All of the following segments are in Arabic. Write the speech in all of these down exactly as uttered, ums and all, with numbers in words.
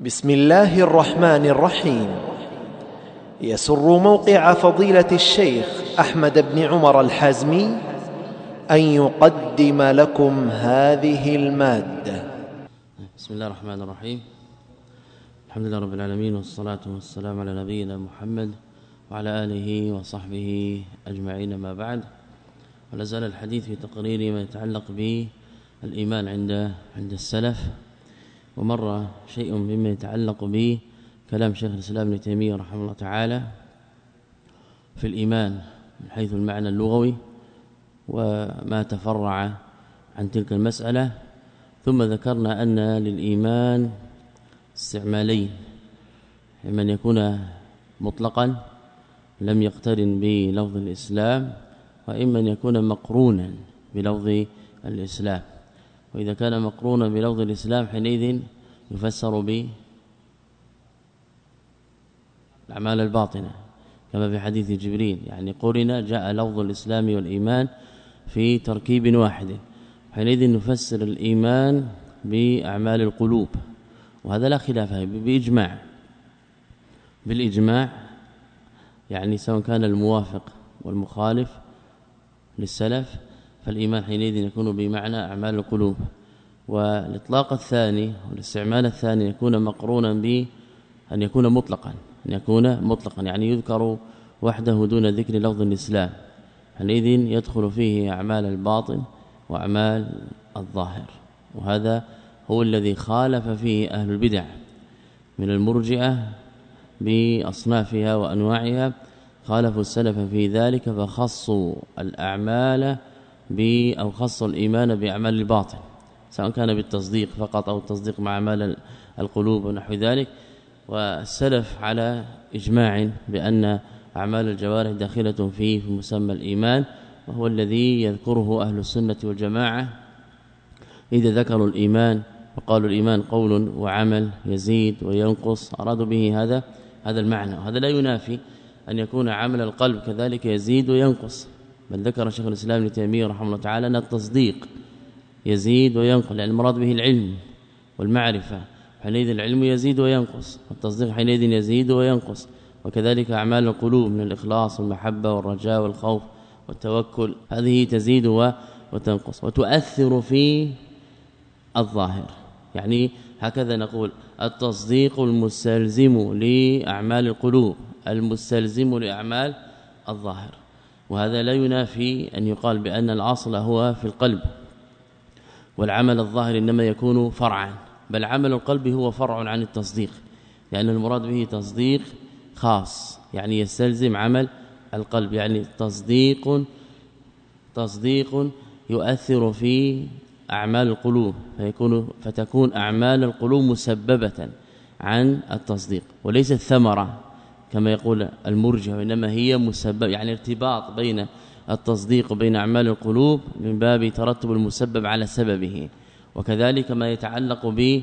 بسم الله الرحمن الرحيم. يسر موقع فضيلة الشيخ أحمد بن عمر الحازمي أن يقدم لكم هذه المادة. بسم الله الرحمن الرحيم. الحمد لله رب العالمين، والصلاة والسلام على نبينا محمد وعلى آله وصحبه أجمعين، ما بعد. ولا زال الحديث في تقرير ما يتعلق بالإيمان عند عند السلف، ومر شيء مما يتعلق به كلام شيخ الإسلام ابن تيمية رحمه الله تعالى في الإيمان من حيث المعنى اللغوي وما تفرع عن تلك المسألة. ثم ذكرنا أن للإيمان استعمالين: إما أن يكون مطلقا لم يقترن بلفظ الإسلام، وإما أن يكون مقرونا بلفظ الإسلام. وإذا كان مقرونا بلفظ الإسلام حينئذ يفسر بالأعمال الباطنة كما في حديث جبريل، يعني قرن جاء لفظ الإسلام والإيمان في تركيب واحد، حينئذ نفسر الإيمان بأعمال القلوب، وهذا لا خلاف بإجماع بالإجماع يعني سواء كان الموافق والمخالف للسلف، فالإيمان حينئذ يكون بمعنى أعمال القلوب. والإطلاق الثاني والاستعمال الثاني يكون مقرونا بأن يكون مطلقا أن يكون مطلقا يعني يذكر وحده دون ذكر لفظ الإسلام، حينئذ يدخل فيه أعمال الباطن وأعمال الظاهر. وهذا هو الذي خالف فيه أهل البدع من المرجئة بأصنافها وأنواعها، خالفوا السلف في ذلك فخصوا الأعمال أو خصوا الإيمان بأعمال الباطن، سواء كان بالتصديق فقط أو التصديق مع أعمال القلوب ونحو ذلك. والسلف على إجماع بأن أعمال الجوارح داخلة فيه في مسمى الإيمان، وهو الذي يذكره أهل السنة والجماعة إذا ذكروا الإيمان وقالوا الإيمان قول وعمل يزيد وينقص، أرادوا به هذا هذا المعنى. وهذا لا ينافي أن يكون عمل القلب كذلك يزيد وينقص، بل ذكر شيخ الإسلام ابن تيمية رحمه الله تعالى أن التصديق يزيد وينقص، لأن المراد به العلم والمعرفة، حينئذ العلم يزيد وينقص، والتصديق حينئذ يزيد وينقص. وكذلك أعمال القلوب من الإخلاص والمحبة والرجاء والخوف والتوكل، هذه تزيد وتنقص وتؤثر في الظاهر. يعني هكذا نقول: التصديق المستلزم لأعمال القلوب المستلزم لأعمال الظاهر. وهذا لا ينافي أن يقال بأن الأصل هو في القلب، والعمل الظاهر إنما يكون فرعا، بل عمل القلب هو فرع عن التصديق، لأن المراد به تصديق خاص يعني يستلزم عمل القلب، يعني تصديق تصديق يؤثر في أعمال القلوب، فيكون فتكون أعمال القلوب مسببة عن التصديق وليست ثمرة كما يقول المرجئة، وإنما هي مسبب، يعني ارتباط بين التصديق وبين أعمال القلوب من باب ترتب المسبب على سببه. وكذلك ما يتعلق ب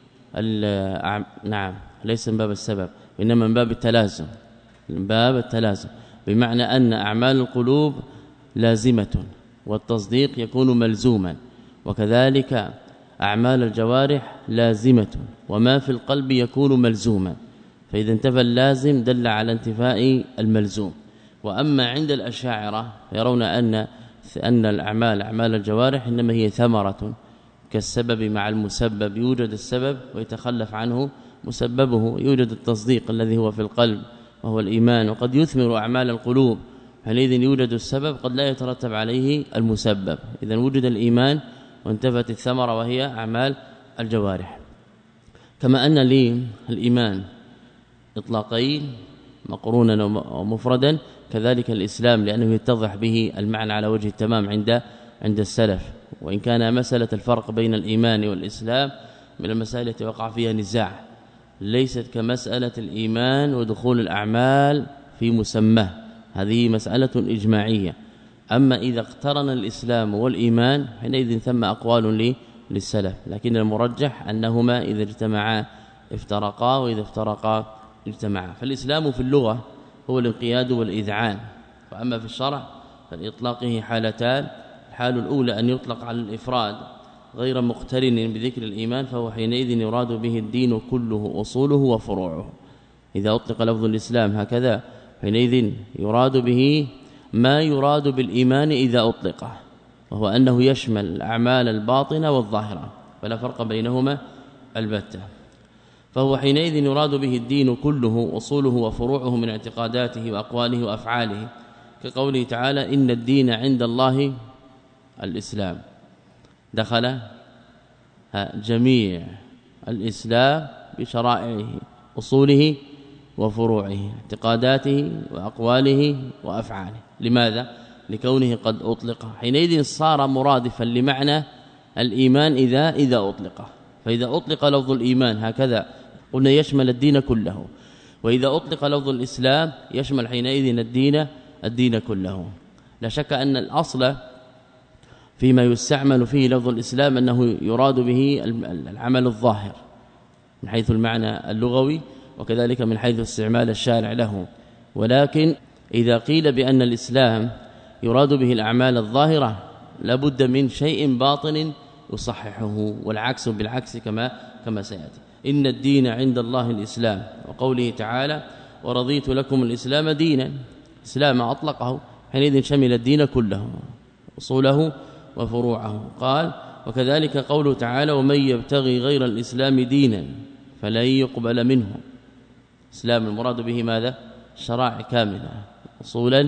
نعم ليس من باب السبب وإنما من باب التلازم، من باب التلازم بمعنى أن أعمال القلوب لازمة والتصديق يكون ملزوما، وكذلك أعمال الجوارح لازمة وما في القلب يكون ملزوما، فإذا انتفى اللازم دل على انتفاء الملزوم. وأما عند الأشاعرة يرون أن أن الأعمال أعمال الجوارح إنما هي ثمرة كالسبب مع المسبب، يوجد السبب ويتخلف عنه مسببه، يوجد التصديق الذي هو في القلب وهو الإيمان، وقد يثمر أعمال القلوب، حينئذ يوجد السبب قد لا يترتب عليه المسبب. إذن وجد الإيمان وانتفت الثمرة وهي أعمال الجوارح. كما أن للإيمان إطلاقين مقرونا ومفردا، كذلك الإسلام لأنه يتضح به المعنى على وجه التمام عند عند السلف. وإن كان مسألة الفرق بين الإيمان والإسلام من المسائل التي وقع فيها نزاع، ليست كمسألة الإيمان ودخول الأعمال في مسماه، هذه مسألة إجماعية. أما إذا اقترن الإسلام والإيمان حينئذ ثم أقوال للسلف، لكن المرجح أنهما إذا اجتمعا افترقا وإذا افترقا اجتمعا. فالإسلام في اللغة هو الانقياد والإذعان، وأما في الشرع فلإطلاقه حالتان: الحال الأولى أن يطلق على الإفراد غير مقترن بذكر الإيمان فهو حينئذ يراد به الدين كله أصوله وفروعه. إذا أطلق لفظ الإسلام هكذا حينئذ يراد به ما يراد بالإيمان إذا أطلق، وهو أنه يشمل الأعمال الباطنة والظاهرة فلا فرق بينهما البتة. فهو حينئذ يراد به الدين كله أصوله وفروعه من اعتقاداته وأقواله وأفعاله، كقوله تعالى إن الدين عند الله الإسلام، دخل جميع الإسلام بشرائعه أصوله وفروعه اعتقاداته وأقواله وأفعاله. لماذا؟ لكونه قد أطلق، حينئذ صار مرادفا لمعنى الإيمان إذا إذا أطلق. فإذا أطلق لفظ الإيمان هكذا قلنا يشمل الدين كله، وإذا أطلق لفظ الإسلام يشمل حينئذ الدين الدين كله. لا شك أن الأصل فيما يستعمل فيه لفظ الإسلام أنه يراد به العمل الظاهر من حيث المعنى اللغوي، وكذلك من حيث استعمال الشارع له. ولكن إذا قيل بأن الإسلام يراد به الأعمال الظاهرة لابد من شيء باطن يصححه، والعكس بالعكس كما كما سيأتي. إن الدين عند الله الإسلام، وقوله تعالى ورضيت لكم الإسلام دينا، إسلام أطلقه حينئذ شمل الدين كله أصوله وفروعه. قال وكذلك قوله تعالى ومن يبتغي غير الإسلام دينا فلن يقبل منه. إسلام المراد به ماذا؟ شرائع كاملة أصولا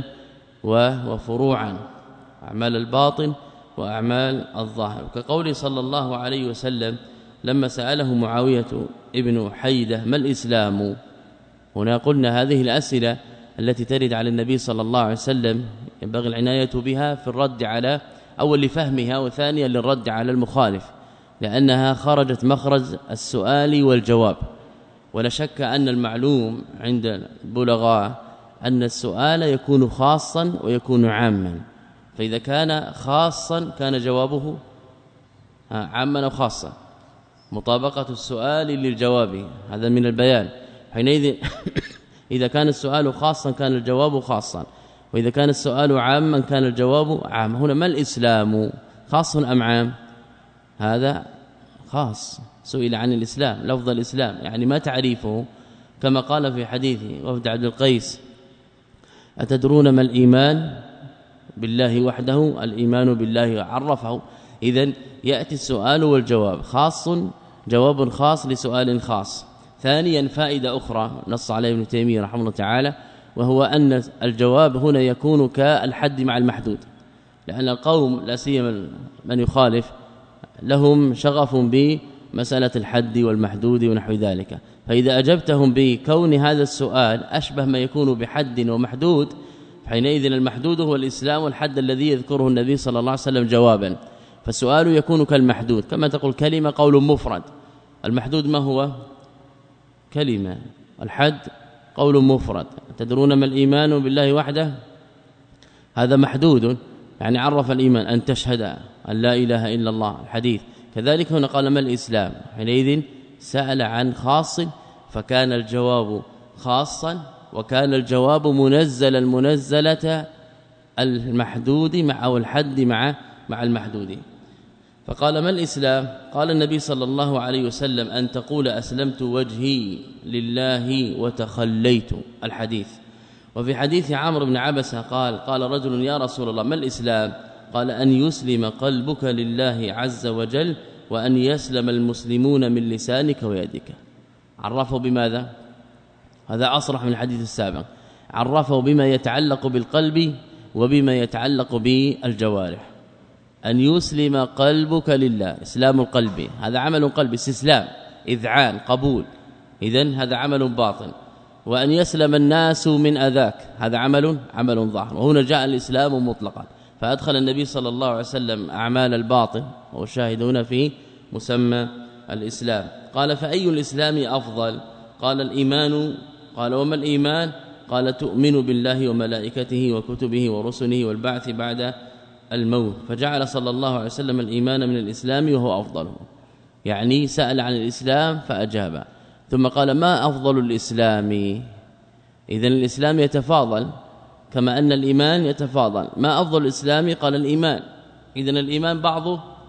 وفروعا، أعمال الباطن وأعمال الظاهر، كقوله صلى الله عليه وسلم لما سأله معاوية ابن حيدة ما الإسلام. هنا قلنا هذه الأسئلة التي ترد على النبي صلى الله عليه وسلم ينبغي العناية بها في الرد على أول لفهمها، وثانيا للرد على المخالف، لأنها خرجت مخرج السؤال والجواب. ولا شك أن المعلوم عند البلغاء أن السؤال يكون خاصا ويكون عاما، فإذا كان خاصا كان جوابه عاما أو خاصا، مطابقة السؤال للجواب هذا من البيان. حينئذ إذا كان السؤال خاصا كان الجواب خاصا، وإذا كان السؤال عاما كان الجواب عام. هنا ما الإسلام خاص أم عام؟ هذا خاص، سئل عن الإسلام لفظ الإسلام يعني ما تعريفه، كما قال في حديثه وفد عبد القيس أتدرون ما الإيمان؟ بالله وحده الإيمان بالله عرفه. إذن يأتي السؤال والجواب خاص، جواب خاص لسؤال خاص. ثانيا فائدة أخرى نص عليه ابن تيمية رحمه الله تعالى، وهو أن الجواب هنا يكون كالحد مع المحدود، لأن القوم لا سيما من يخالف لهم شغف بمسألة الحد والمحدود ونحو ذلك، فإذا أجبتهم بكون هذا السؤال أشبه ما يكون بحد ومحدود، حينئذ المحدود هو الإسلام، والحد الذي يذكره النبي صلى الله عليه وسلم جوابا، فالسؤال يكون كالمحدود. كما تقول كلمة قول مفرد، المحدود ما هو؟ كلمة، الحد قول مفرد. تدرون ما الإيمان بالله وحده؟ هذا محدود، يعني عرف الإيمان أن تشهد أن لا إله إلا الله الحديث. كذلك هنا قال ما الإسلام، حينئذ سأل عن خاص فكان الجواب خاصا، وكان الجواب منزل المنزلة المحدود مع أو الحد مع مع المحدود. فقال ما الإسلام؟ قال النبي صلى الله عليه وسلم أن تقول أسلمت وجهي لله وتخليت الحديث. وفي حديث عمرو بن عبسة قال قال رجل يا رسول الله ما الإسلام؟ قال أن يسلم قلبك لله عز وجل وأن يسلم المسلمون من لسانك ويدك. عرفه بماذا؟ هذا أصرح من الحديث السابق، عرفه بما يتعلق بالقلب وبما يتعلق بالجوارح. أن يسلم قلبك لله، إسلام القلب هذا عمل قلبي، استسلام إذعان قبول، إذن هذا عمل باطن. وأن يسلم الناس من أذاك هذا عمل عمل ظاهر. وهنا جاء الإسلام مطلقا، فأدخل النبي صلى الله عليه وسلم أعمال الباطن وشاهدون في مسمى الإسلام. قال فأي الإسلام أفضل؟ قال الإيمان. قال وما الإيمان؟ قال تؤمن بالله وملائكته وكتبه ورسله والبعث بعد الموت. فجعل صلى الله عليه وسلم الإيمان من الإسلام وهو أفضله، يعني سأل عن الإسلام فأجاب، ثم قال ما أفضل الإسلام؟ إذن الإسلام يتفاضل كما أن الإيمان يتفاضل. ما أفضل الإسلام؟ قال الإيمان. إذن الإيمان بعضه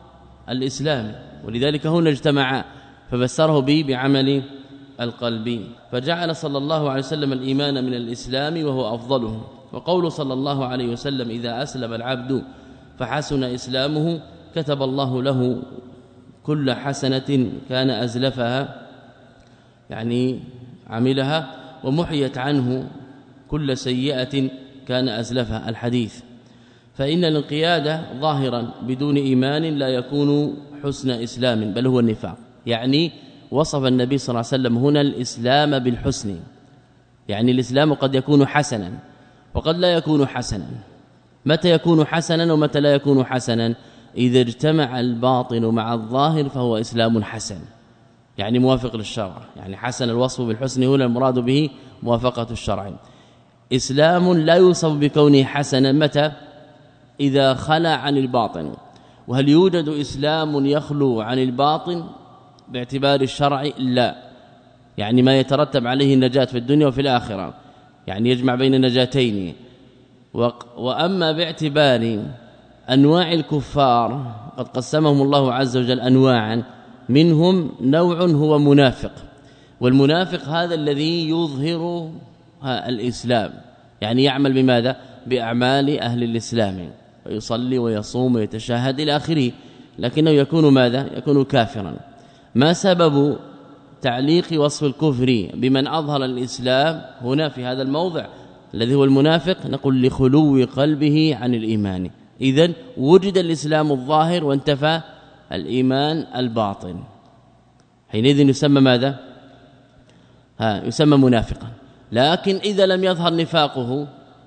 الإسلام، ولذلك هنا اجتمعا فبسره به بعمل القلب. فجعل صلى الله عليه وسلم الإيمان من الإسلام وهو أفضله. وقول صلى الله عليه وسلم إذا أسلم العبد فحسن إسلامه كتب الله له كل حسنة كان أزلفها يعني عملها ومحيت عنه كل سيئة كان أزلفها الحديث. فإن الانقياد ظاهرا بدون إيمان لا يكون حسن إسلام بل هو النفاق. يعني وصف النبي صلى الله عليه وسلم هنا الإسلام بالحسن، يعني الإسلام قد يكون حسنا وقد لا يكون حسنا. متى يكون حسنا ومتى لا يكون حسنا؟ إذا اجتمع الباطن مع الظاهر فهو إسلام حسن، يعني موافق للشرع. يعني حسن الوصف بالحسن هنا المراد به موافقة الشرع. إسلام لا يوصف بكونه حسنا متى؟ إذا خلى عن الباطن. وهل يوجد إسلام يخلو عن الباطن باعتبار الشرع؟ لا، يعني ما يترتب عليه النجاة في الدنيا وفي الآخرة، يعني يجمع بين النجاتين. وأما باعتبار أنواع الكفار قد قسمهم الله عز وجل أنواعا، منهم نوع هو منافق، والمنافق هذا الذي يظهر الإسلام، يعني يعمل بماذا؟ بأعمال أهل الإسلام، ويصلي ويصوم ويتشهد إلى آخره، لكنه يكون ماذا؟ يكون كافرا. ما سبب تعليق وصف الكفر بمن أظهر الإسلام هنا في هذا الموضع الذي هو المنافق؟ نقول لخلو قلبه عن الإيمان. إذن وجد الإسلام الظاهر وانتفى الإيمان الباطن، حينئذ يسمى ماذا؟ ها يسمى منافقا. لكن إذا لم يظهر نفاقه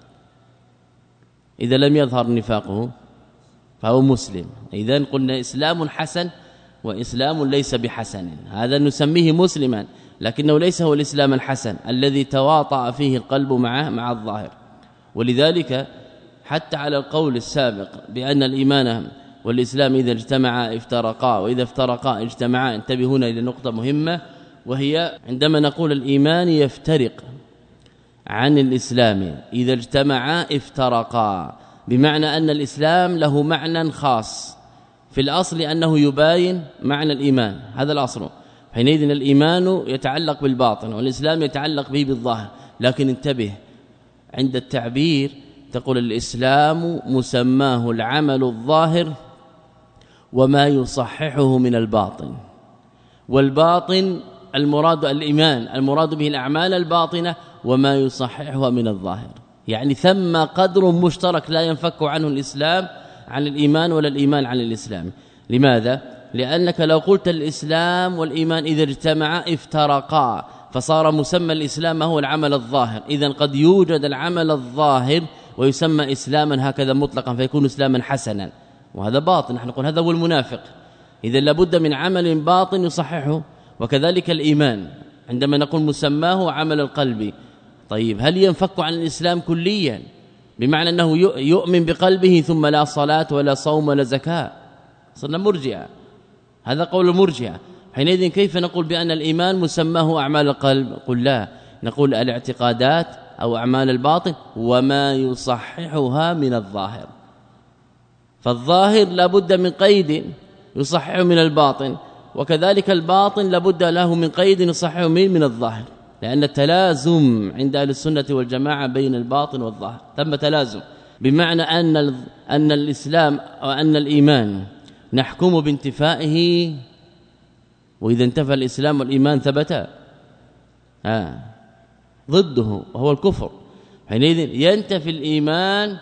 إذا لم يظهر نفاقه فهو مسلم. إذن قلنا إسلام حسن وإسلام ليس بحسن، هذا نسميه مسلما، لكنه ليس هو الإسلام الحسن الذي تواطأ فيه القلب مع مع الظاهر. ولذلك حتى على القول السابق بأن الإيمان والإسلام إذا اجتمعا افترقا وإذا افترقا اجتمعا، انتبه هنا إلى نقطة مهمة، وهي عندما نقول الإيمان يفترق عن الإسلام إذا اجتمعا افترقا، بمعنى أن الإسلام له معنى خاص في الأصل أنه يباين معنى الإيمان، هذا الأصل. حينئذ الإيمان يتعلق بالباطن والإسلام يتعلق به بالظاهر. لكن انتبه عند التعبير تقول الإسلام مسماه العمل الظاهر وما يصححه من الباطن، والباطن المراد الإيمان، المراد به الأعمال الباطنة وما يصححها من الظاهر. يعني ثم قدر مشترك لا ينفك عنه الإسلام عن الإيمان ولا الإيمان عن الإسلام. لماذا؟ لأنك لو قلت الإسلام والإيمان إذا اجتمعا افترقا فصار مسمى الإسلام ما هو العمل الظاهر. إذن قد يوجد العمل الظاهر ويسمى إسلاما هكذا مطلقا فيكون إسلاما حسنا، وهذا باطن. نحن نقول هذا هو المنافق. إذا لابد من عمل باطن يصححه. وكذلك الإيمان عندما نقول مسماه عمل القلب. طيب هل ينفك عن الإسلام كليا بمعنى أنه يؤمن بقلبه ثم لا صلاة ولا صوم ولا زكاة؟ صرنا مرجئة، هذا قول المرجئة. حينئذ كيف نقول بأن الإيمان مسماه أعمال القلب؟ قل لا، نقول الاعتقادات أو أعمال الباطن وما يصححها من الظاهر. فالظاهر لابد من قيد يصححه من الباطن، وكذلك الباطن لابد له من قيد يصححه من الظاهر، لأن التلازم عند أهل السنة والجماعة بين الباطن والظاهر ثم تلازم، بمعنى أن أن الإسلام وأن الإيمان نحكم بانتفائه، وإذا انتفى الإسلام والإيمان ثبتا آه ضده وهو الكفر. حينئذ ينتفي الإيمان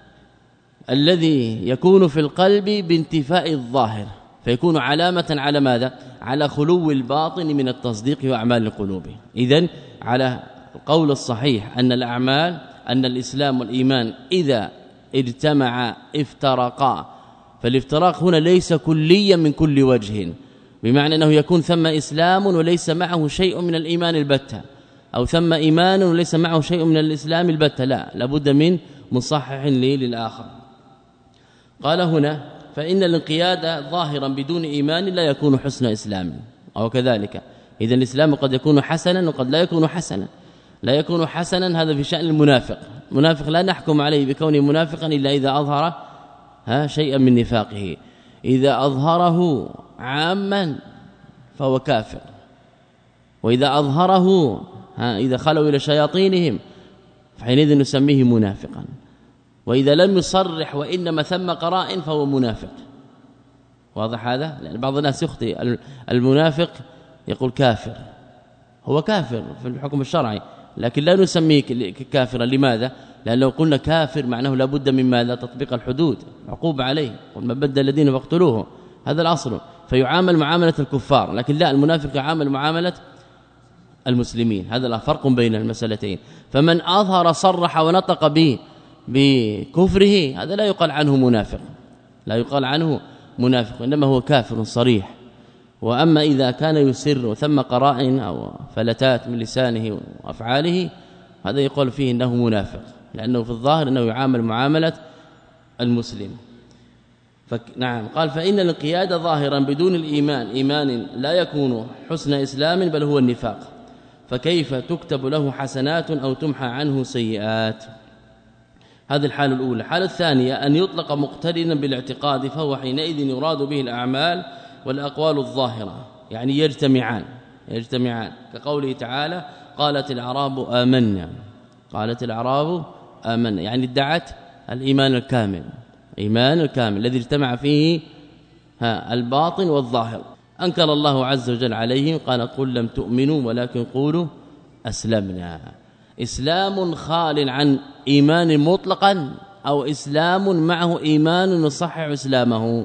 الذي يكون في القلب بانتفاء الظاهر، فيكون علامة على ماذا؟ على خلو الباطن من التصديق وأعمال القلوب. إذن على القول الصحيح أن الأعمال أن الإسلام والإيمان إذا اجتمعا افترقا، فالافتراق هنا ليس كليا من كل وجه، بمعنى أنه يكون ثم إسلام وليس معه شيء من الإيمان البتة، أو ثم إيمان وليس معه شيء من الإسلام البتة، لا، لابد من مصحح لي للآخر. قال هنا فإن الانقياد ظاهرا بدون إيمان لا يكون حسن إسلام، أو كذلك. إذا الإسلام قد يكون حسنا وقد لا يكون حسنا. لا يكون حسنا هذا في شأن المنافق. المنافق لا نحكم عليه بكونه منافقا إلا إذا أظهر ها شيئا من نفاقه. إذا أظهره عاما فهو كافر، وإذا أظهره ها إذا خلوا إلى شياطينهم فحينئذ نسميه منافقا، وإذا لم يصرح وإنما ثم قرائن فهو منافق. واضح هذا؟ لأن بعض الناس يخطئ، المنافق يقول كافر، هو كافر في الحكم الشرعي لكن لا نسميه كافرا. لماذا؟ لأن لو قلنا كافر معناه لابد من ماذا؟ تطبيق الحدود، عقوبة عليه، ومن بدل الذين فاقتلوه، هذا الأصل، فيعامل معاملة الكفار. لكن لا، المنافق يعامل معاملة المسلمين، هذا لا فرق بين المسألتين. فمن أظهر صرح ونطق به بكفره هذا لا يقال عنه منافق، لا يقال عنه منافق، إنما هو كافر صريح. وأما إذا كان يسر وثم قرائن أو فلتات من لسانه وأفعاله هذا يقول فيه إنه منافق، لأنه في الظاهر أنه يعامل معاملة المسلم. نعم. قال فإن الانقياد ظاهرا بدون الإيمان إيمان لا يكون حسن إسلام بل هو النفاق، فكيف تكتب له حسنات أو تمحى عنه سيئات؟ هذه الحالة الأولى. الحالة الثانية أن يطلق مقترنا بالاعتقاد، فهو حينئذ يراد به الأعمال والأقوال الظاهرة، يعني يجتمعان يجتمعان كقوله تعالى قالت الأعراب آمنا، قالت الأعراب آمنا يعني ادعت الإيمان الكامل، إيمان الكامل الذي اجتمع فيه ها الباطن والظاهر. أنكر الله عز وجل عليهم قال قل لم تؤمنوا ولكن قولوا أسلمنا. إسلام خال عن إيمان مطلقا أو إسلام معه إيمان يصحح إسلامه؟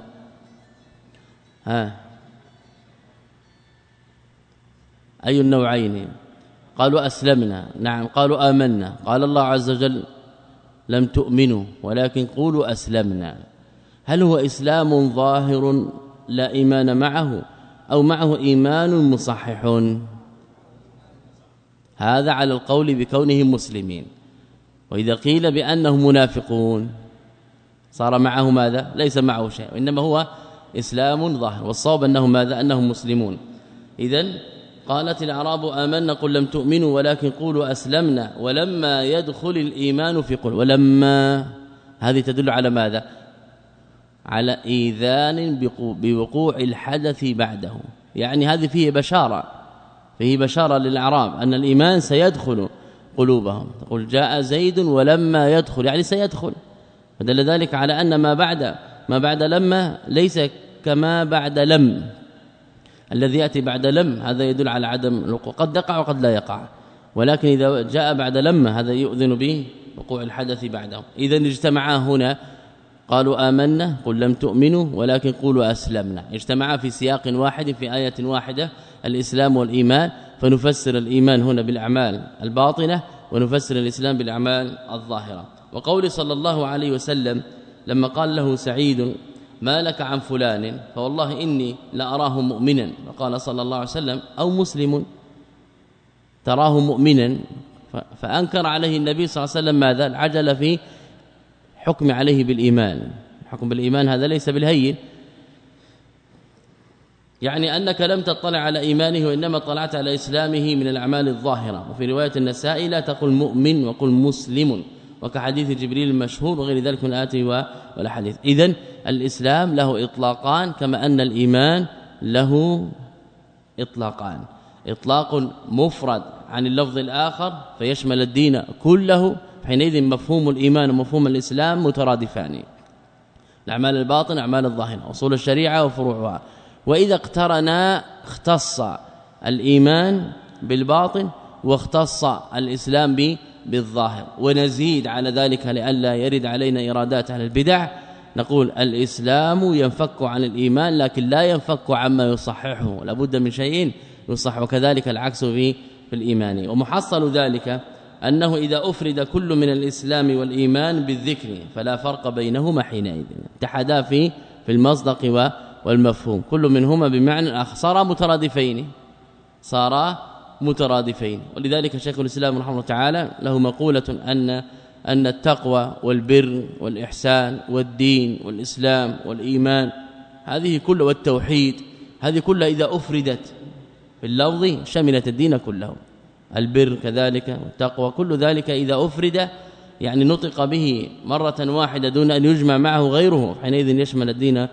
ها أي النوعين؟ قالوا أسلمنا، نعم. قالوا آمنا، قال الله عز وجل لم تؤمنوا ولكن قولوا أسلمنا. هل هو إسلام ظاهر لا إيمان معه أو معه إيمان مصحح؟ هذا على القول بكونهم مسلمين. وإذا قيل بأنهم منافقون صار معه ماذا؟ ليس معه شيء، وإنما هو إسلام ظاهر، والصواب أنه ماذا؟ أنهم مسلمون. إذن قالت الأعراب آمنا قل لم تؤمنوا ولكن قولوا أسلمنا ولما يدخل الإيمان في قلوب. ولما هذه تدل على ماذا؟ على إيذان بوقوع الحدث بعده، يعني هذه فيه بشارة، فيه بشارة للأعراب أن الإيمان سيدخل قلوبهم. تقول جاء زيد ولما يدخل يعني سيدخل، فدل ذلك على أن ما بعد ما بعد لما ليس كما بعد لم، الذي يأتي بعد لم هذا يدل على عدم الوقوع، قد يقع وقد لا يقع، ولكن إذا جاء بعد لما هذا يؤذن به وقوع الحدث بعده. إذن اجتمعا هنا قالوا آمنا قل لم تؤمنوا ولكن قولوا أسلمنا، اجتمعا في سياق واحد في آية واحدة الإسلام والإيمان، فنفسر الإيمان هنا بالأعمال الباطنة ونفسر الإسلام بالأعمال الظاهرة. وقول صلى الله عليه وسلم لما قال له سعيد ما لك عن فلان فوالله إني لأراه مؤمنا، فقال صلى الله عليه وسلم أو مسلم تراه مؤمنا، فأنكر عليه النبي صلى الله عليه وسلم ماذا؟ العجل في حكم عليه بالإيمان. حكم بالإيمان هذا ليس بالهين، يعني أنك لم تطلع على إيمانه وإنما طلعت على إسلامه من الأعمال الظاهرة. وفي رواية النسائي لا تقل مؤمن وقل مسلم، وكحديث جبريل المشهور وغير ذلك من الآيات والحديث. إذن الإسلام له إطلاقان كما أن الإيمان له إطلاقان، إطلاق مفرد عن اللفظ الآخر فيشمل الدين كله، حينئذ مفهوم الإيمان ومفهوم الإسلام مترادفان، الأعمال الباطنة أعمال الظاهرة، أصول الشريعة وفروعها. وإذا اقترنا اختص الإيمان بالباطن واختص الإسلام بالظاهر. ونزيد على ذلك لئلا يرد علينا إرادات أهل البدع، نقول الإسلام ينفك عن الإيمان لكن لا ينفك عما يصححه، لابد من شيء يصح، وكذلك العكس في الإيمان. ومحصل ذلك أنه إذا أفرد كل من الإسلام والإيمان بالذكر فلا فرق بينهما حينئذ، اتحدا في في المصدق والمفهوم، كل منهما بمعنى الآخر، صارا مترادفين صارا مترادفين. ولذلك شيخ الإسلام رحمه الله تعالى له مقولة أن أن التقوى والبر والإحسان والدين والإسلام والإيمان هذه كلها والتوحيد هذه كلها إذا أفردت في اللفظ شملت الدين كله، البر كذلك والتقوى كل ذلك إذا أفرد يعني نطق به مرة واحدة دون أن يجمع معه غيره، حينئذ يشمل الدين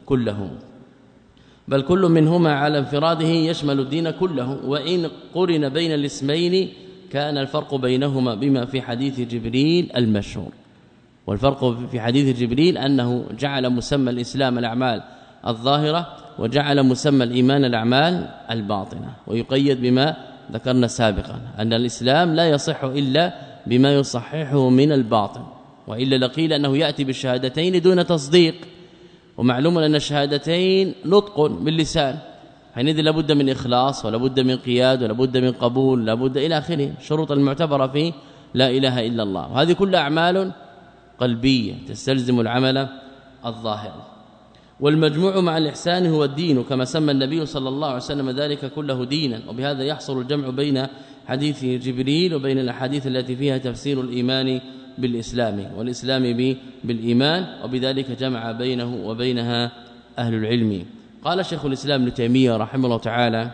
كله، بل كل منهما على انفراده يشمل الدين كله، وإن قرن بين الاسمين كان الفرق بينهما بما في حديث جبريل المشهور. والفرق في حديث جبريل أنه جعل مسمى الإسلام الأعمال الظاهرة، وجعل مسمى الإيمان الأعمال الباطنة، ويقيد بما ذكرنا سابقا أن الإسلام لا يصح إلا بما يصححه من الباطن، وإلا لقيل أنه يأتي بالشهادتين دون تصديق، ومعلوم أن الشهادتين نطق باللسان، حينئذ لابد من إخلاص ولابد من قياد ولابد من قبول لابد إلى آخره، شروط المعتبرة في لا إله إلا الله، وهذه كل أعمال قلبية تستلزم العمل الظاهر. والمجموع مع الإحسان هو الدين، كما سمى النبي صلى الله عليه وسلم ذلك كله دينا، وبهذا يحصل الجمع بين حديث جبريل وبين الأحاديث التي فيها تفسير الإيمان بالإسلام والإسلام بالإيمان، وبذلك جمع بينه وبينها أهل العلم. قال شيخ الإسلام ابن تيمية رحمه الله تعالى: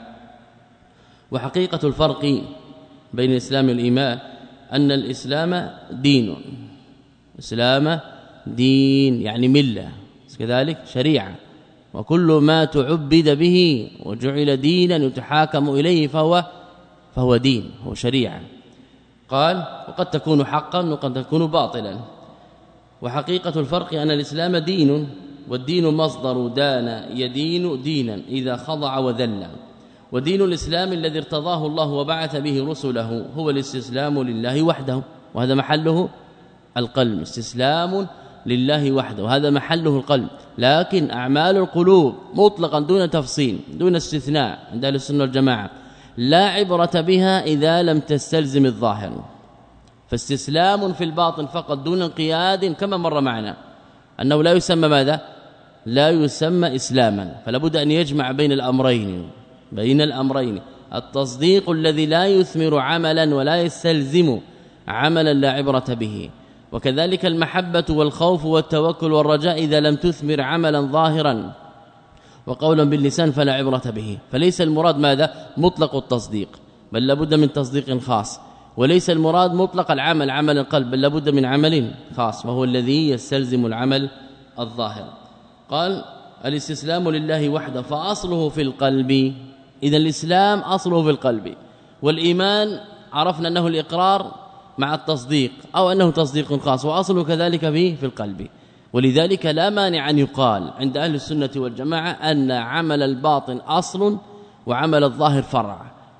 وحقيقة الفرق بين الإسلام والإيمان أن الإسلام دين، الإسلام دين يعني ملة، كذلك شريعة، وكل ما تعبد به وجعل دينا يتحاكم إليه فهو فهو دين، هو شريعة. قال: وقد تكون حقا وقد تكون باطلا. وحقيقة الفرق أن الإسلام دين، والدين مصدر دان يدين دينا إذا خضع وذل، ودين الإسلام الذي ارتضاه الله وبعث به رسله هو الاستسلام لله وحده، وهذا محله القلب، استسلام لله وحده وهذا محله القلب. لكن أعمال القلوب مطلقا دون تفصيل دون استثناء عند أهل السنة والجماعة لا عبرة بها إذا لم تستلزم الظاهر، فاستسلام في الباطن فقط دون انقياد كما مر معنا أنه لا يسمى ماذا؟ لا يسمى إسلاما، فلا بد أن يجمع بين الأمرين بين الأمرين التصديق الذي لا يثمر عملا ولا يستلزم عملا لا عبرة به، وكذلك المحبة والخوف والتوكل والرجاء إذا لم تثمر عملا ظاهرا وقولا باللسان فلا عبرة به. فليس المراد ماذا؟ مطلق التصديق، بل لابد من تصديق خاص، وليس المراد مطلق العمل عمل القلب، بل لابد من عمل خاص وهو الذي يستلزم العمل الظاهر. قال: الاستسلام لله وحده فأصله في القلب، إذا الإسلام أصله في القلب، والإيمان عرفنا أنه الإقرار مع التصديق أو أنه تصديق خاص، وأصله كذلك في في القلب. ولذلك لا مانع أن يقال عند أهل السنة والجماعة أن عمل الباطن أصل وعمل الظاهر فرع،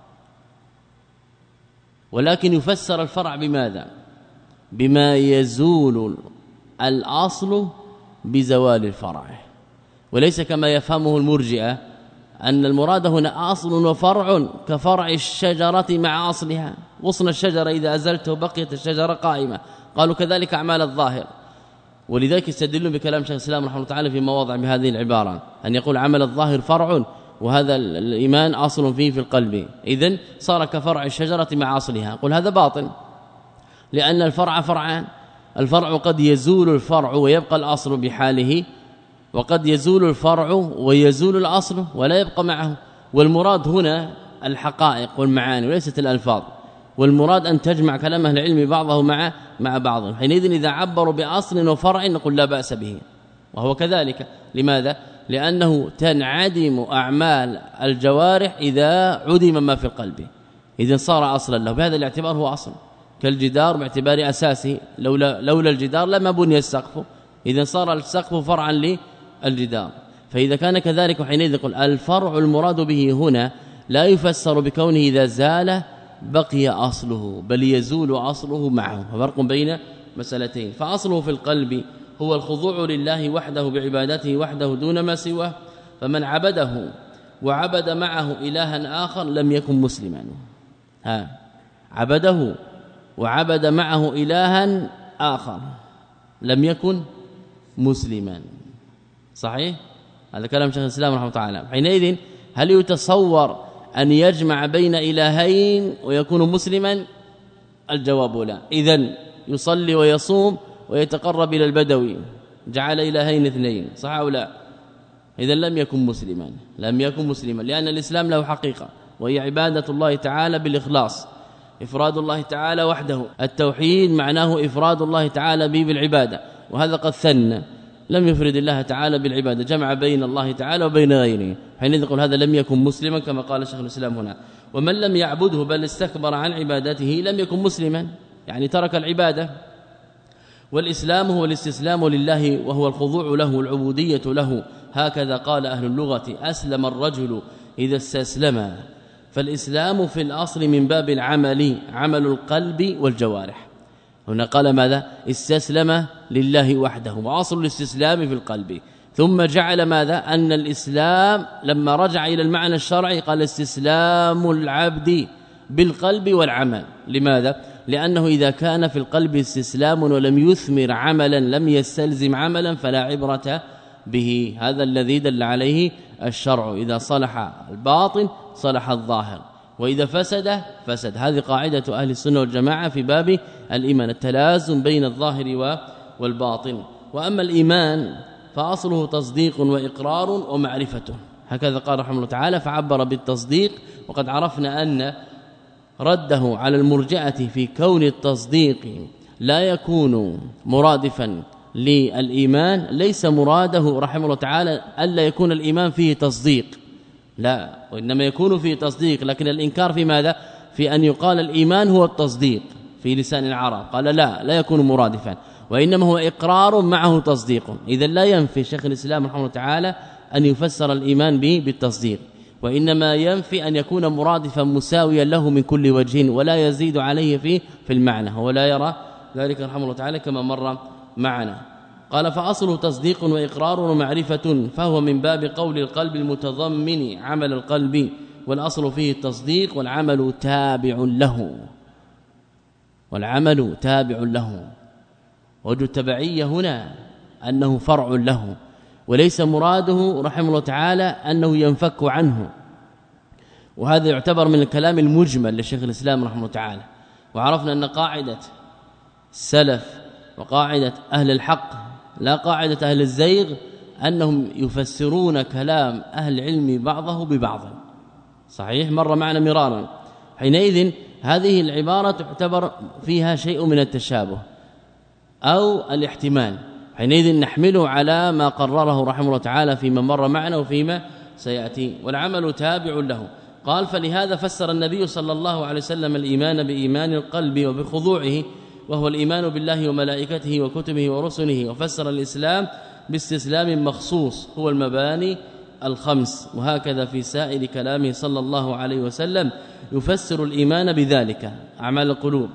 ولكن يفسر الفرع بماذا؟ بما يزول الأصل بزوال الفرع، وليس كما يفهمه المرجئة أن المراد هنا أصل وفرع كفرع الشجرة مع أصلها، غصن الشجرة إذا أزلته بقيت الشجرة قائمة، قالوا كذلك أعمال الظاهر. ولذلك يستدلون بكلام شيخ الإسلام رحمه الله تعالى في مواضع بهذه العبارة، أن يقول عمل الظاهر فرع وهذا الإيمان أصل فيه في القلب، إذن صار كفرع الشجرة مع أصلها. قل هذا باطل، لأن الفرع فرعان، الفرع قد يزول الفرع ويبقى الأصل بحاله، وقد يزول الفرع ويزول الأصل ولا يبقى معه. والمراد هنا الحقائق والمعاني وليست الألفاظ، والمراد أن تجمع كلام أهل العلم بعضه مع مع بعض. حينئذ إذا عبروا بأصل وفرع نقول لا بأس به، وهو كذلك. لماذا؟ لأنه تنعدم أعمال الجوارح إذا عدم ما في القلب، إذا صار أصلا له، بهذا الاعتبار هو أصل، كالجدار باعتبار أساسه، لولا, لولا الجدار لما بني السقف، إذا صار السقف فرعا للجدار. فإذا كان كذلك حينئذ يقول الفرع المراد به هنا لا يفسر بكونه إذا زال بقي أصله، بل يزول أصله معه، فرق بين مسألتين. فأصله في القلب هو الخضوع لله وحده بعبادته وحده دون ما سواه، فمن عبده وعبد معه إلها آخر لم يكن مسلما. ها عبده وعبد معه إلها آخر لم يكن مسلما، صحيح؟ هذا كلام شيخ الإسلام رحمه الله تعالى. حينئذ هل يتصور أن يجمع بين إلهين ويكون مسلما؟ الجواب لا. إذن يصلي ويصوم ويتقرب إلى البدوي، جعل إلهين اثنين، صح أو لا؟ إذن لم يكن مسلما، لم يكن مسلما، لأن الإسلام له حقيقة وهي عبادة الله تعالى بالإخلاص، إفراد الله تعالى وحده. التوحيد معناه إفراد الله تعالى به بالعبادة، وهذا قد ثنى لم يفرد الله تعالى بالعبادة، جمع بين الله تعالى وبين غيره، حينئذ يقول هذا لم يكن مسلما كما قال شيخ الإسلام هنا. ومن لم يعبده بل استكبر عن عبادته لم يكن مسلما، يعني ترك العبادة. والإسلام هو الاستسلام لله وهو الخضوع له والعبودية له، هكذا قال أهل اللغة: أسلم الرجل إذا استسلم. فالإسلام في الأصل من باب العمل، عمل القلب والجوارح. هنا قال ماذا؟ استسلم لله وحده، وأصل الاستسلام في القلب. ثم جعل ماذا؟ أن الإسلام لما رجع إلى المعنى الشرعي قال استسلام العبد بالقلب والعمل. لماذا؟ لأنه إذا كان في القلب استسلام ولم يثمر عملا، لم يستلزم عملا، فلا عبرة به. هذا الذي دل عليه الشرع: إذا صلح الباطن صلح الظاهر، وإذا فسد فسد. هذه قاعدة أهل السنة والجماعة في باب الإيمان، التلازم بين الظاهر والباطن. وأما الإيمان فأصله تصديق وإقرار ومعرفة، هكذا قال رحمه الله تعالى، فعبر بالتصديق. وقد عرفنا أن رده على المرجئة في كون التصديق لا يكون مرادفا للإيمان ليس مراده رحمه الله تعالى ألا يكون الإيمان فيه تصديق، لا، وإنما يكون فيه تصديق، لكن الإنكار في ماذا؟ في أن يقال الإيمان هو التصديق في لسان العرب، قال لا لا يكون مرادفا، وإنما هو إقرار معه تصديق. إذا لا ينفي شيخ الإسلام رحمه الله تعالى أن يفسر الإيمان به بالتصديق، وإنما ينفي أن يكون مرادفا مساويا له من كل وجه ولا يزيد عليه فيه في المعنى، ولا يرى ذلك رحمه الله تعالى كما مر معنا. قال: فأصله تصديق وإقرار ومعرفة، فهو من باب قول القلب المتضمن عمل القلب، والأصل فيه التصديق، والعمل تابع له، والعمل تابع له. وجه التبعية هنا أنه فرع له، وليس مراده رحمه الله تعالى أنه ينفك عنه. وهذا يعتبر من الكلام المجمل لشيخ الإسلام رحمه الله تعالى. وعرفنا أن قاعدة السلف وقاعدة أهل الحق لا قاعدة أهل الزيغ أنهم يفسرون كلام أهل العلم بعضه ببعض، صحيح، مر معنا مرارا. حينئذ هذه العبارة تعتبر فيها شيء من التشابه أو الاحتمال، حينئذ نحمله على ما قرره رحمه الله تعالى فيما مر معنا وفيما سيأتي. والعمل تابع له. قال: فلهذا فسر النبي صلى الله عليه وسلم الإيمان بإيمان القلب وبخضوعه، وهو الإيمان بالله وملائكته وكتبه ورسله، وفسر الإسلام باستسلام مخصوص هو المباني الخمس. وهكذا في سائر كلامه صلى الله عليه وسلم يفسر الإيمان بذلك أعمال القلوب،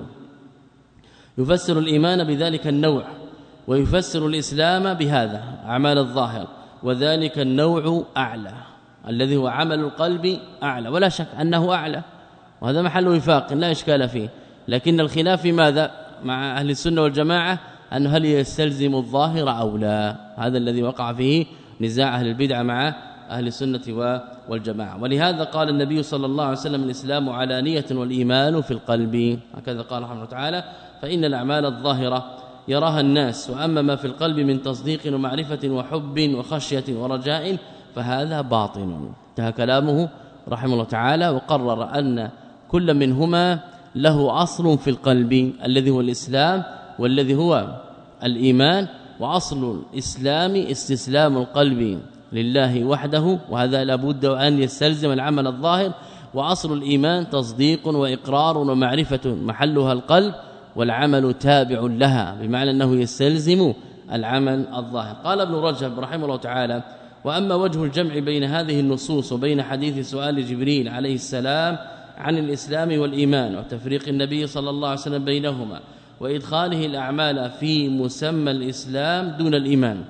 يفسر الإيمان بذلك النوع، ويفسر الإسلام بهذا أعمال الظاهر، وذلك النوع أعلى الذي هو عمل القلب أعلى، ولا شك أنه أعلى، وهذا محل وفاق لا إشكال فيه. لكن الخلاف في ماذا مع أهل السنة والجماعة؟ أنه هل يستلزم الظاهر أو لا؟ هذا الذي وقع فيه نزاع أهل البدع مع أهل السنة والجماعة. ولهذا قال النبي صلى الله عليه وسلم: الإسلام علانية والإيمان في القلب، هكذا قال رحمه الله تعالى. فإن الأعمال الظاهرة يراها الناس، وأما ما في القلب من تصديق ومعرفة وحب وخشية ورجاء فهذا باطن. انتهى كلامه رحمه الله تعالى، وقرر أن كل منهما له أصل في القلب الذي هو الإسلام والذي هو الإيمان، وأصل الإسلام استسلام القلب لله وحده، وهذا لابد أن يستلزم العمل الظاهر. وأصل الإيمان تصديق وإقرار ومعرفة محلها القلب، والعمل تابع لها، بمعنى أنه يستلزم العمل الظاهر. قال ابن رجب رحمه الله تعالى: وأما وجه الجمع بين هذه النصوص وبين حديث سؤال جبريل عليه السلام عن الإسلام والإيمان، وتفريق النبي صلى الله عليه وسلم بينهما، وإدخاله الأعمال في مسمى الإسلام دون الإيمان،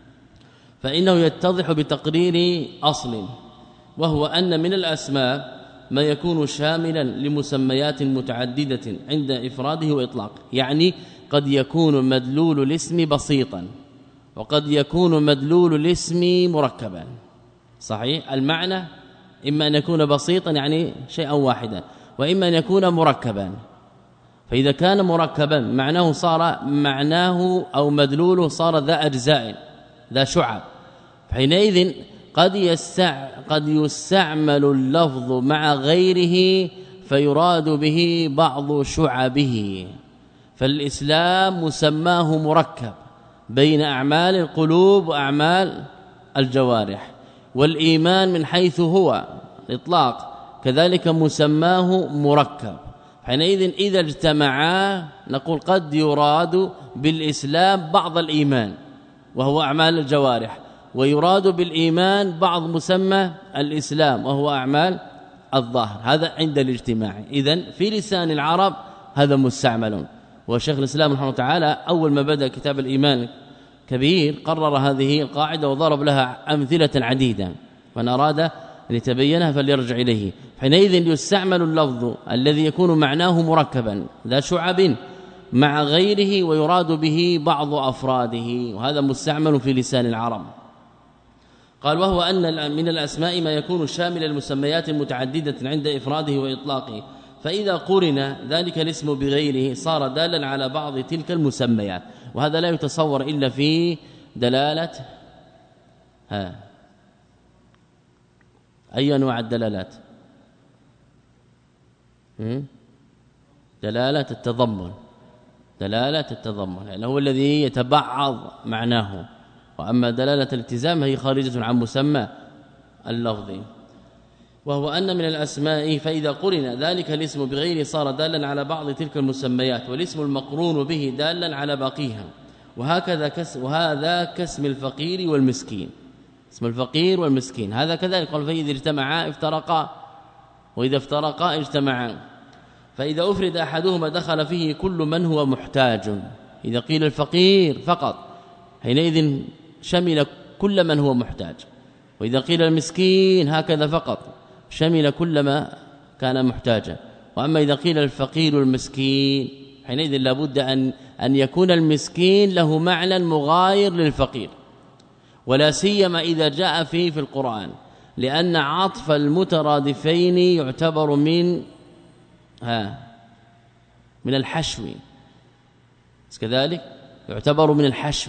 فإنه يتضح بتقرير أصل، وهو أن من الأسماء ما يكون شاملا لمسميات متعددة عند إفراده وإطلاقه. يعني قد يكون مدلول الاسم بسيطا، وقد يكون مدلول الاسم مركبا، صحيح، المعنى إما أن يكون بسيطا يعني شيئا واحدا، وإما أن يكون مركبا. فإذا كان مركبا معناه صار معناه أو مدلوله صار ذا أجزاء ذا شعب، حينئذ قد يستع قد يستعمل اللفظ مع غيره فيراد به بعض شعبه. فالإسلام مسماه مركب، بين أعمال القلوب وأعمال الجوارح. والإيمان من حيث هو إطلاق كذلك مسماه مركب، حينئذ إذا اجتمعا نقول قد يراد بالإسلام بعض الإيمان وهو أعمال الجوارح، ويراد بالإيمان بعض مسمى الإسلام وهو أعمال الظاهر، هذا عند الاجتماع. إذن في لسان العرب هذا مستعمل. وشيخ الإسلام رحمه الله تعالى أول ما بدأ كتاب الإيمان كبير قرر هذه القاعدة وضرب لها أمثلة عديدة، من أراد أن يتبينها فليرجع إليه. حينئذ يستعمل اللفظ الذي يكون معناه مركبا ذا شعب مع غيره ويراد به بعض أفراده، وهذا مستعمل في لسان العرب. قال وهو أن من الأسماء ما يكون شامل المسميات المتعددة عند إفراده وإطلاقه، فإذا قرن ذلك الاسم بغيره صار دالا على بعض تلك المسميات، وهذا لا يتصور إلا في دلالة ها أي أنواع الدلالات؟ دلالة التضمن، دلالة التضمن يعني هو الذي يتبعض معناه، وأما دلالة الالتزام هي خارجة عن مسمى اللفظ. وهو أن من الأسماء فإذا قرن ذلك الاسم بغيره صار دالا على بعض تلك المسميات، والاسم المقرون به دالا على باقيها. وهكذا كس وهذا كاسم الفقير والمسكين، اسم الفقير والمسكين هذا كذلك. قال فإذا اجتمعا افترقا، وإذا افترقا اجتمعا. فإذا أفرد أحدهما دخل فيه كل من هو محتاج. إذا قيل الفقير فقط حينئذ شمل كل من هو محتاج، وإذا قيل المسكين هكذا فقط شمل كل ما كان محتاجا. وأما إذا قيل الفقير المسكين حينئذ لابد أن أن يكون المسكين له معنى مغاير للفقير، ولا سيما إذا جاء فيه في القرآن، لأن عطف المترادفين يعتبر من ها من الحشو، كذلك يعتبر من الحشو.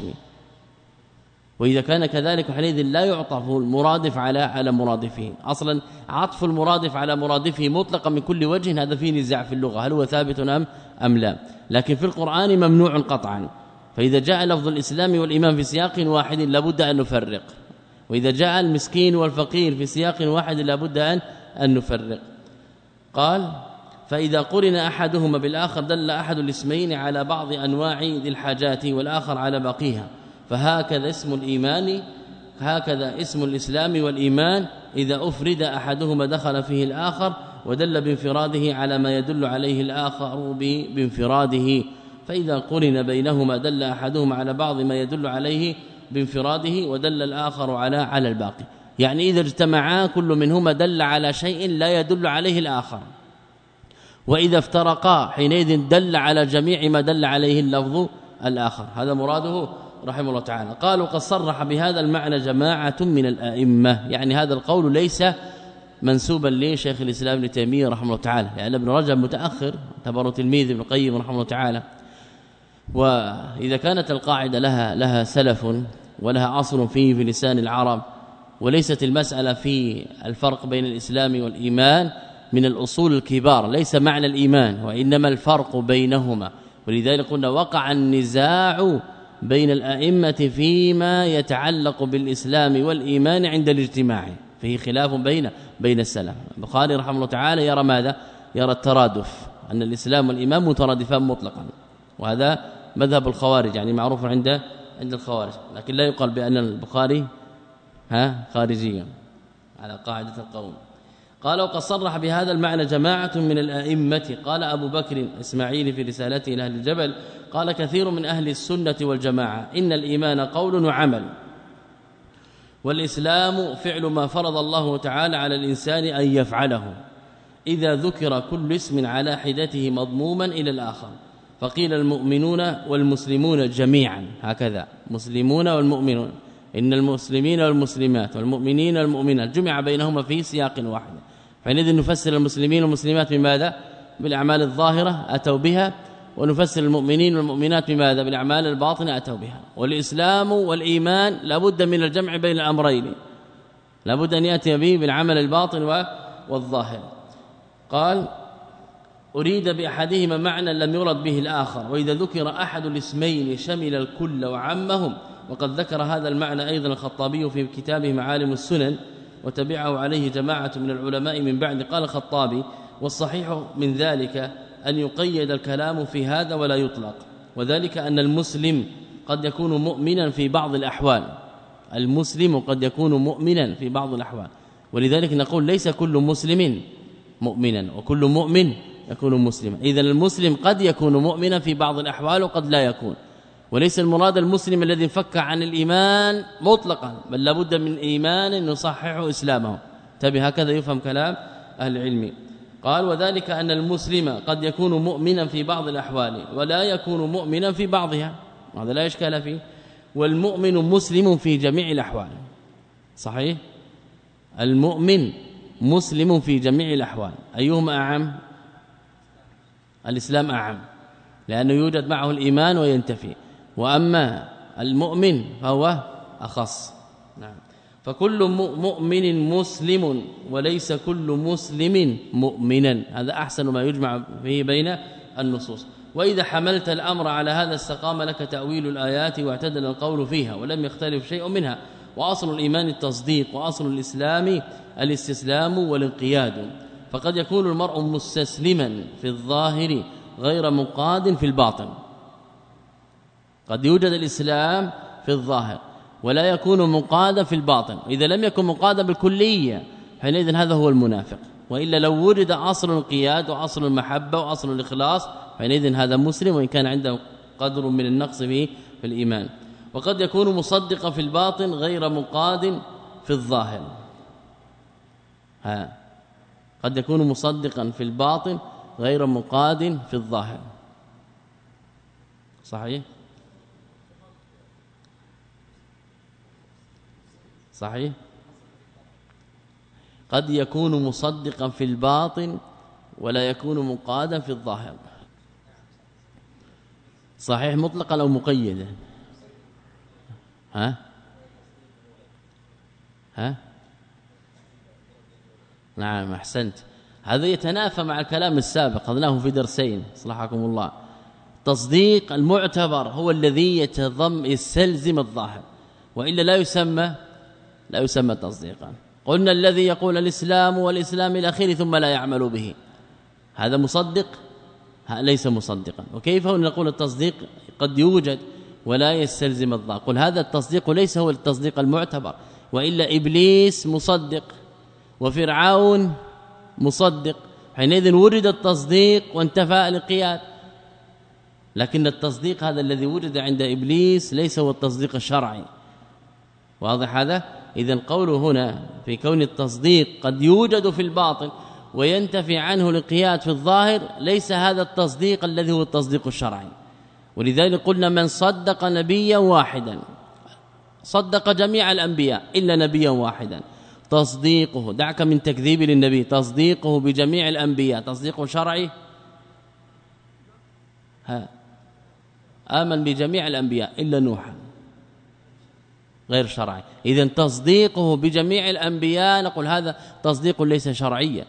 وإذا كان كذلك حينئذ لا يعطف المرادف على على مرادفه. اصلا عطف المرادف على مرادفه مطلقا من كل وجه هذا فيه نزاع في اللغة، هل هو ثابت ام ام لا، لكن في القرآن ممنوع قطعا. فإذا جاء لفظ الإسلام والإيمان في سياق واحد لابد أن نفرق، وإذا جاء المسكين والفقير في سياق واحد لابد أن أن نفرق. قال فإذا قرن أحدهما بالآخر دل أحد الاسمين على بعض أنواع ذي الحاجات والآخر على باقيها. فهكذا اسم الإيمان هكذا اسم الإسلام والإيمان إذا أفرد أحدهما دخل فيه الآخر ودل بانفراده على ما يدل عليه الآخر بانفراده. فإذا قرن بينهما دل أحدهما على بعض ما يدل عليه بانفراده ودل الآخر على على الباقي. يعني إذا اجتمعا كل منهما دل على شيء لا يدل عليه الآخر، وإذا افترقا حينئذ دل على جميع ما دل عليه اللفظ الآخر. هذا مراده رحمه الله تعالى. قالوا قد صرح بهذا المعنى جماعة من الآئمة، يعني هذا القول ليس منسوبا لشيخ الإسلام ابن تيمية رحمه الله تعالى، يعني ابن رجب متأخر اعتبره تلميذ ابن القيم رحمه الله تعالى. وإذا كانت القاعدة لها لها سلف ولها أصل فيه في لسان العرب، وليست المسألة في الفرق بين الإسلام والإيمان من الأصول الكبار، ليس معنى الإيمان وإنما الفرق بينهما. ولذلك قلنا وقع النزاع بين الأئمة فيما يتعلق بالإسلام والإيمان عند الاجتماع، فيه خلاف بين بين السلف. البخاري رحمه الله تعالى يرى ماذا؟ يرى الترادف، أن الإسلام والإيمان مترادفان مطلقا، وهذا مذهب الخوارج، يعني معروف عند عند الخوارج، لكن لا يقال بأن البخاري ها خارجيا على قاعدة القوم. قال وقد صرح بهذا المعنى جماعة من الأئمة. قال أبو بكر إسماعيل في رسالته إلى أهل الجبل قال كثير من أهل السنة والجماعة إن الإيمان قول وعمل، والإسلام فعل ما فرض الله تعالى على الإنسان أن يفعله، إذا ذكر كل اسم على حدته مضموما إلى الآخر. فقيل المؤمنون والمسلمون جميعا، هكذا مسلمون والمؤمنون، إن المسلمين والمسلمات والمؤمنين والمؤمنات جمع بينهما في سياق واحد. فإذن نفسر المسلمين والمسلمات بماذا؟ بالأعمال الظاهرة أتوا بها، ونفسر المؤمنين والمؤمنات بماذا؟ بالأعمال الباطنة أتوا بها. والإسلام والإيمان لابد من الجمع بين الأمرين، لابد أن يأتي به بالعمل الباطن والظاهر. قال أريد بأحدهما معنى لم يرد به الآخر، وإذا ذكر أحد الاسمين شمل الكل وعمهم. وقد ذكر هذا المعنى أيضا الخطابي في كتابه معالم السنن، وتبعه عليه جماعة من العلماء من بعد. قال الخطابي: والصحيح من ذلك أن يقيد الكلام في هذا ولا يطلق، وذلك أن المسلم قد يكون مؤمنا في بعض الأحوال، المسلم قد يكون مؤمنا في بعض الأحوال، ولذلك نقول ليس كل مسلم مؤمنا وكل مؤمن يكون مسلما. إذا المسلم قد يكون مؤمنا في بعض الأحوال وقد لا يكون، وليس المراد المسلم الذي انفك عن الإيمان مطلقا، بل لابد من إيمان يصحح إسلامه. تبه هكذا يفهم كلام أهل العلم. قال: وذلك أن المسلم قد يكون مؤمنا في بعض الأحوال ولا يكون مؤمنا في بعضها، هذا لا إشكال فيه. والمؤمن مسلم في جميع الأحوال. صحيح؟ المؤمن مسلم في جميع الأحوال. أيهما أعم؟ الإسلام أعم، لأنه يوجد معه الإيمان وينتفي. وأما المؤمن فهو أخص. نعم. فكل مؤمن مسلم وليس كل مسلم مؤمنا، هذا أحسن ما يجمع فيه بين النصوص. وإذا حملت الأمر على هذا استقام لك تأويل الآيات واعتدل القول فيها ولم يختلف شيء منها. وأصل الإيمان التصديق، وأصل الإسلام الاستسلام والانقياد. فقد يكون المرء مستسلما في الظاهر غير منقاد في الباطن. قد يوجد الإسلام في الظاهر ولا يكون منقادا في الباطن. إذا لم يكن منقادا بالكلية حينئذ هذا هو المنافق، وإلا لو وجد أصل الانقياد وأصل المحبة وأصل الإخلاص حينئذ هذا مسلم وإن كان عنده قدر من النقص في الإيمان. وقد يكون مصدقا في الباطن غير منقاد في الظاهر. ها قد يكون مصدقا في الباطن غير منقاد في الظاهر. صحيح؟ صحيح؟ قد يكون مصدقا في الباطن ولا يكون منقادا في الظاهر. صحيح مطلقا أو مقيدا؟ ها ها نعم احسنت. هذا يتنافى مع الكلام السابق اخذناه في درسين صلحكم الله. تصديق المعتبر هو الذي يتضم يستلزم الظاهر، والا لا يسمى لا يسمى تصديقا. قلنا الذي يقول الإسلام والإسلام الى اخره ثم لا يعمل به هذا مصدق؟ ليس مصدقا. وكيف نقول التصديق قد يوجد ولا يستلزم الظاهر؟ قل هذا التصديق ليس هو التصديق المعتبر، والا ابليس مصدق وفرعون مصدق، حينئذ ورد التصديق وانتفى الانقياد. لكن التصديق هذا الذي وجد عند ابليس ليس هو التصديق الشرعي. واضح هذا؟ اذا قوله هنا في كون التصديق قد يوجد في الباطن وينتفي عنه الانقياد في الظاهر ليس هذا التصديق الذي هو التصديق الشرعي. ولذلك قلنا من صدق نبيا واحدا صدق جميع الانبياء الا نبيا واحدا. تصديقه دعك من تكذيب للنبي، تصديقه بجميع الانبياء تصديق شرعي؟ ها آمن بجميع الانبياء الا نوحا غير شرعي. اذا تصديقه بجميع الانبياء نقول هذا تصديق ليس شرعيا.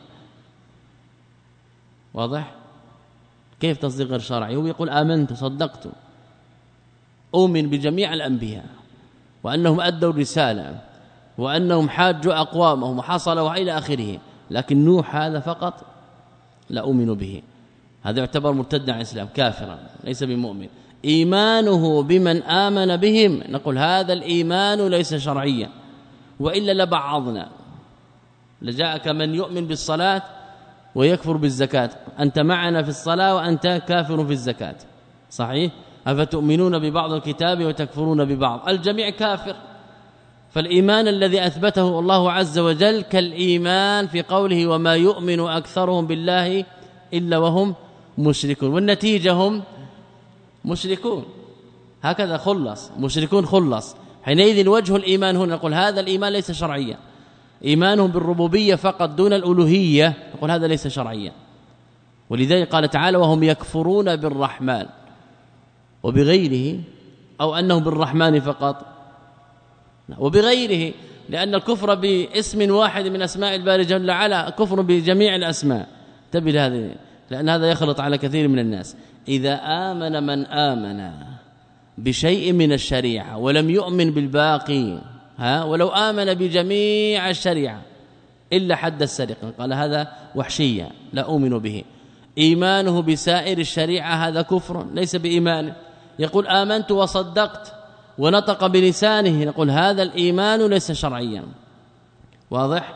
واضح؟ كيف تصديق غير شرعي؟ هو يقول آمنت صدقت أؤمن بجميع الأنبياء وأنهم أدوا الرسالة وأنهم حاجوا أقوامهم وحصلوا إلى آخره، لكن نوح هذا فقط لا أؤمن به. هذا يعتبر مرتد عن الإسلام كافرا ليس بمؤمن. إيمانه بمن آمن بهم نقول هذا الإيمان ليس شرعيا، وإلا لبعضنا لجاءك من يؤمن بالصلاة ويكفر بالزكاة، أنت معنا في الصلاة وأنت كافر في الزكاة. صحيح؟ أفتؤمنون ببعض الكتاب وتكفرون ببعض؟ الجميع كافر. فالإيمان الذي أثبته الله عز وجل كالإيمان في قوله وما يؤمن أكثرهم بالله إلا وهم مشركون، والنتيجة هم مشركون. هكذا خلص مشركون خلص. حينئذ وجه الإيمان هنا نقول هذا الإيمان ليس شرعيا. إيمانهم بالربوبية فقط دون الألوهية نقول هذا ليس شرعيا. ولذلك قال تعالى وهم يكفرون بالرحمن وبغيره، أو أنهم بالرحمن فقط وبغيره، لأن الكفر باسم واحد من أسماء الباري جل وعلا كفر بجميع الأسماء. تبي هذه لأن هذا يخلط على كثير من الناس. إذا آمن من آمن بشيء من الشريعة ولم يؤمن بالباقي، ها ولو آمن بجميع الشريعة إلا حد السرقة، قال هذا وحشية لا أؤمن به. إيمانه بسائر الشريعة هذا كفر ليس بإيمان. يقول آمنت وصدقت ونطق بلسانه، نقول هذا الإيمان ليس شرعيا. واضح؟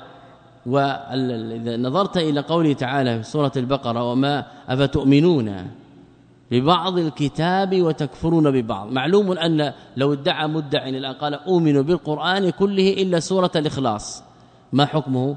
وإذا نظرت إلى قوله تعالى في سورة البقرة وما أفتؤمنون ببعض الكتاب وتكفرون ببعض، معلوم أن لو ادعى مدع الآن قال أؤمن بالقرآن كله إلا سورة الإخلاص، ما حكمه؟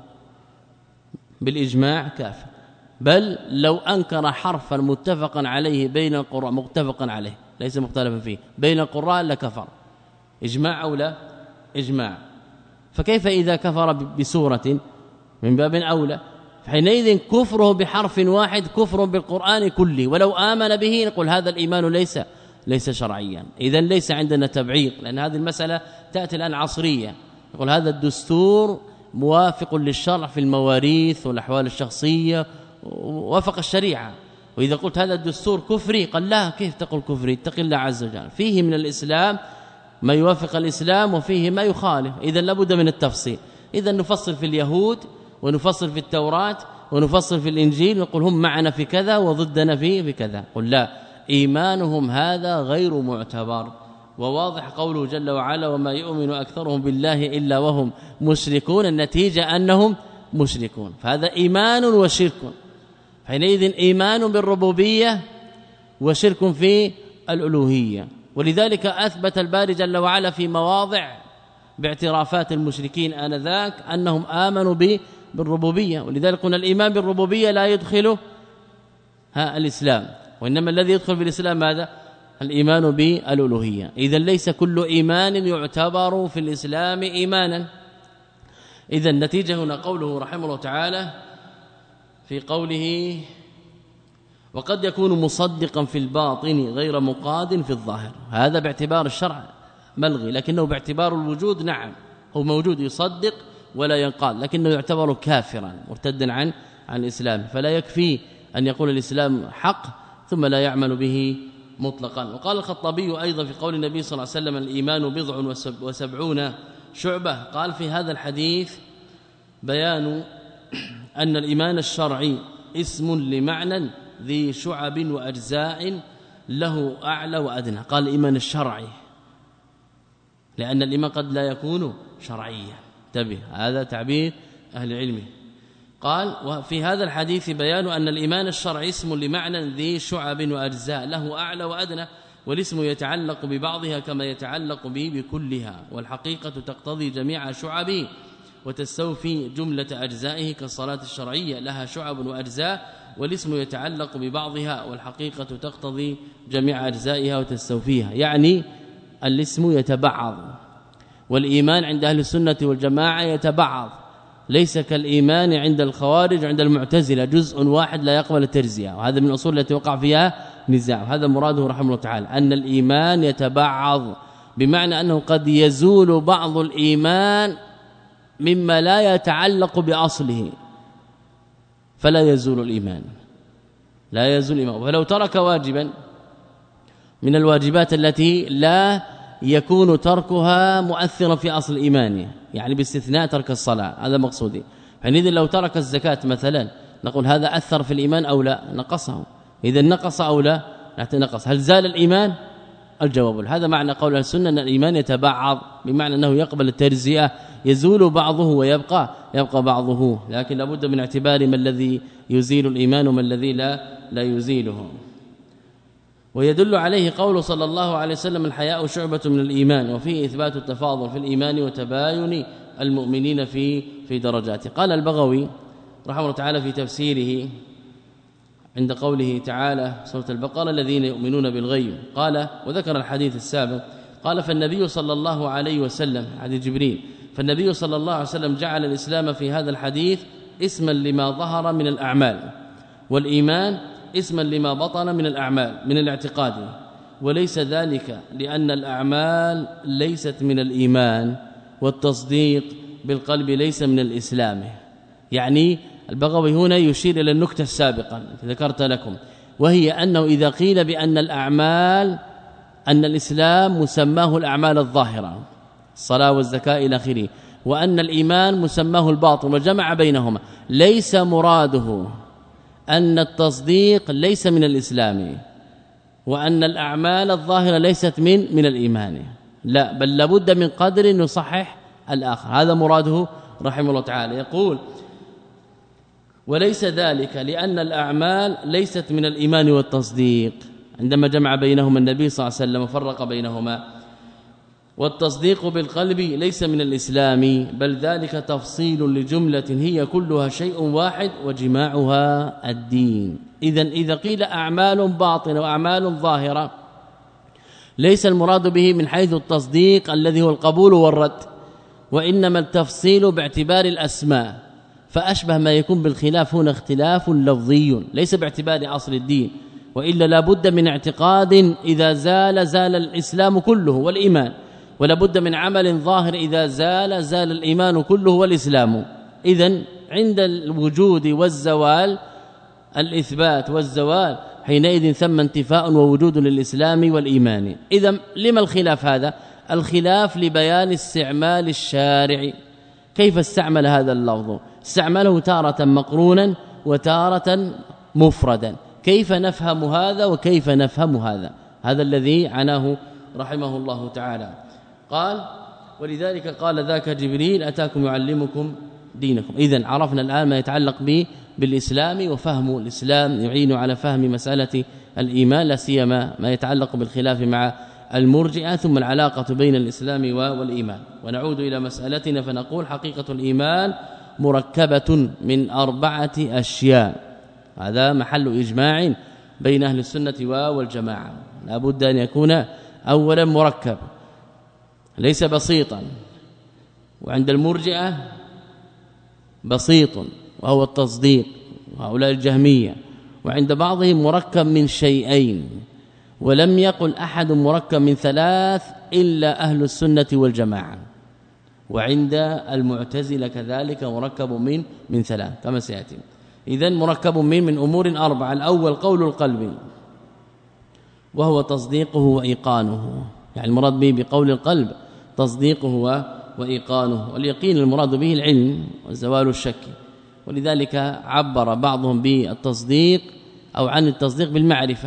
بالإجماع كافر. بل لو أنكر حرفا متفقا عليه بين القراء، متفقا عليه ليس مختلفا فيه بين القراء لكفر، إجماع أو لا إجماع. فكيف إذا كفر بسورة؟ من باب أولى. حينئذ كفره بحرف واحد كفر بالقرآن كله، ولو آمن به نقول هذا الإيمان ليس ليس شرعيا. إذن ليس عندنا تبعيق، لأن هذه المسألة تأتي الآن عصرية. نقول هذا الدستور موافق للشرع في المواريث والأحوال الشخصية، وافق الشريعة. وإذا قلت هذا الدستور كفري، قال لا، كيف تقول كفري؟ اتق الله عز وجل، فيه من الإسلام ما يوافق الإسلام وفيه ما يخالف. إذن لابد من التفصيل. إذن نفصل في اليهود ونفصل في التوراة ونفصل في الإنجيل، نقول هم معنا في كذا وضدنا في في كذا. قل لا، إيمانهم هذا غير معتبر. وواضح قوله جل وعلا وما يؤمن أكثرهم بالله إلا وهم مشركون، النتيجة أنهم مشركون. فهذا إيمان وشرك. حينئذ إيمان بالربوبية وشرك في الألوهية. ولذلك أثبت الباري جل وعلا في مواضع باعترافات المشركين آنذاك أنهم آمنوا بالربوبية. ولذلك قلنا الإيمان بالربوبية لا يدخله ها الإسلام، وإنما الذي يدخل بالإسلام ماذا؟ الإيمان بالألوهية. إذن ليس كل إيمان يعتبر في الإسلام إيمانا. إذن النتيجة هنا قوله رحمه الله تعالى في قوله وقد يكون مصدقا في الباطن غير مقاد في الظاهر، هذا باعتبار الشرع ملغي، لكنه باعتبار الوجود نعم هو موجود يصدق ولا ينقاد، لكنه يعتبر كافرا مرتدا عن عن الإسلام. فلا يكفي أن يقول الإسلام حق ثم لا يعمل به مطلقا. وقال الخطابي أيضا في قول النبي صلى الله عليه وسلم الإيمان بضع وسبعون شعبة، قال في هذا الحديث بيان أن الإيمان الشرعي اسم لمعنى ذي شعب وأجزاء له أعلى وأدنى. قال الإيمان الشرعي لأن الإيمان قد لا يكون شرعيا، انتبه هذا تعبير أهل العلم. قال وفي هذا الحديث بيان أن الإيمان الشرعي اسم لمعنى ذي شعب وأجزاء له أعلى وأدنى، والاسم يتعلق ببعضها كما يتعلق به بكلها، والحقيقة تقتضي جميع شعبه وتستوفي جملة أجزائه كالصلاة الشرعية لها شعب وأجزاء، والاسم يتعلق ببعضها والحقيقة تقتضي جميع أجزائها وتستوفيها. يعني الاسم يتبعض، والإيمان عند أهل السنة والجماعة يتبعض، ليس كالإيمان عند الخوارج عند المعتزلة جزء واحد لا يقبل التجزئة، وهذا من الأصول التي وقع فيها نزاع. هذا مراده رحمه الله تعالى أن الإيمان يتبعض، بمعنى أنه قد يزول بعض الإيمان مما لا يتعلق بأصله فلا يزول الإيمان، لا يزول الإيمان. ولو ترك واجبا من الواجبات التي لا يكون تركها مؤثرا في أصل إيمانه، يعني باستثناء ترك الصلاة، هذا مقصودي. حينئذ لو ترك الزكاة مثلا نقول هذا أثر في الإيمان أو لا؟ نقصه. إذا نقص أو لا؟ نقص. هل زال الإيمان؟ الجواب هذا معنى قول السنة أن الإيمان يتبعض، بمعنى أنه يقبل التجزئة، يزول بعضه ويبقى يبقى بعضه، لكن لابد من اعتبار ما الذي يزيل الإيمان وما الذي لا لا يزيله. ويدل عليه قول صلى الله عليه وسلم الحياء شعبة من الإيمان، وفيه إثبات التفاضل في الإيمان وتباين المؤمنين في في درجاته. قال البغوي رحمه الله تعالى في تفسيره عند قوله تعالى سورة البقرة الذين يؤمنون بالغيب، قال وذكر الحديث السابق، قال فالنبي صلى الله عليه وسلم حديث جبريل، فالنبي صلى الله عليه وسلم جعل الإسلام في هذا الحديث اسما لما ظهر من الأعمال، والإيمان اسما لما بطن من الأعمال من الاعتقاد، وليس ذلك لأن الأعمال ليست من الإيمان، والتصديق بالقلب ليس من الإسلام. يعني البغوي هنا يشير إلى النكتة السابقة التي ذكرت لكم، وهي أنه إذا قيل بأن الأعمال أن الإسلام مسماه الأعمال الظاهرة الصلاة والزكاة إلى آخره، وأن الإيمان مسماه الباطن، وجمع بينهما، ليس مراده أن التصديق ليس من الإسلام وأن الأعمال الظاهرة ليست من من الإيمان، لا، بل لابد من قدر يصحح الآخر. هذا مراده رحمه الله تعالى. يقول وليس ذلك لأن الأعمال ليست من الإيمان والتصديق، عندما جمع بينهما النبي صلى الله عليه وسلم وفرق بينهما، والتصديق بالقلب ليس من الإسلام، بل ذلك تفصيل لجملة هي كلها شيء واحد وجماعها الدين. إذن إذا قيل أعمال باطنة وأعمال ظاهرة ليس المراد به من حيث التصديق الذي هو القبول والرد، وإنما التفصيل باعتبار الأسماء، فأشبه ما يكون بالخلاف هنا اختلاف لفظي ليس باعتبار أصل الدين، وإلا لابد من اعتقاد إذا زال زال الإسلام كله والإيمان، ولابد من عمل ظاهر إذا زال زال الإيمان كله والإسلام. إذن عند الوجود والزوال الإثبات والزوال حينئذ ثم انتفاء ووجود للإسلام والإيمان. إذن لما الخلاف هذا؟ الخلاف لبيان استعمال الشارع، كيف استعمل هذا اللفظ؟ استعمله تارة مقرونا وتارة مفردا، كيف نفهم هذا وكيف نفهم هذا؟ هذا الذي عناه رحمه الله تعالى. قال ولذلك قال ذاك جبريل أتاكم يعلمكم دينكم. إذن عرفنا الآن ما يتعلق به بالإسلام، وفهم الإسلام يعين على فهم مسألة الإيمان، لا سيما ما يتعلق بالخلاف مع المرجئة، ثم العلاقة بين الإسلام والإيمان. ونعود إلى مسألتنا فنقول حقيقة الإيمان مركبة من أربعة أشياء، هذا محل إجماع بين أهل السنة والجماعة، لا بد أن يكون أولا مركب ليس بسيطا، وعند المرجئة بسيط وهو التصديق وهؤلاء الجهمية، وعند بعضهم مركب من شيئين، ولم يقل أحد مركب من ثلاث إلا أهل السنة والجماعة، وعند المعتزلة كذلك مركب من من ثلاث كما سيأتي. إذن مركب من من أمور أربعة. الأول قول القلب وهو تصديقه وإيقانه، يعني المراد به بقول القلب تصديقه وإيقانه، واليقين المراد به العلم وزوال الشك، ولذلك عبر بعضهم بالتصديق أو عن التصديق بالمعرفة،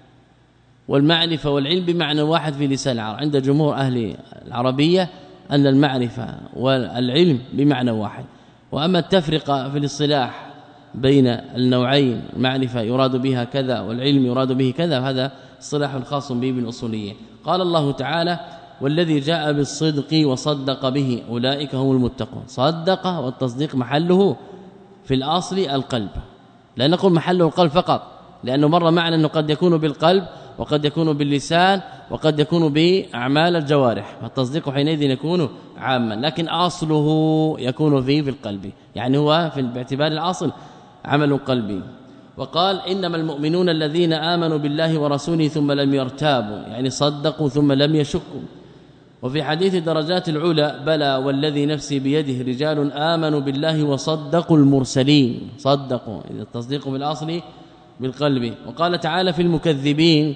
والمعرفة والعلم بمعنى واحد في لسان العرب. عند جمهور أهل العربية أن المعرفة والعلم بمعنى واحد، وأما التفرقة في الاصطلاح بين النوعين، المعرفة يراد بها كذا والعلم يراد به كذا، هذا اصطلاح خاص به بالأصولية. قال الله تعالى والذي جاء بالصدق وصدق به أولئك هم المتقون. صدق والتصديق محله في الأصل القلب، لا نقول محله القلب فقط، لأنه مر معنا أنه قد يكون بالقلب وقد يكون باللسان وقد يكون بأعمال الجوارح، فالتصديق حينئذ يكون عاما، لكن أصله يكون فيه في القلب، يعني هو في باعتبار الأصل عمل قلبي. وقال إنما المؤمنون الذين آمنوا بالله ورسوله ثم لم يرتابوا، يعني صدقوا ثم لم يشكوا. وفي حديث درجات العلا بلى والذي نفسي بيده رجال آمنوا بالله وصدقوا المرسلين، صدقوا، إذا التصديق بالأصل بالقلب. وقال تعالى في المكذبين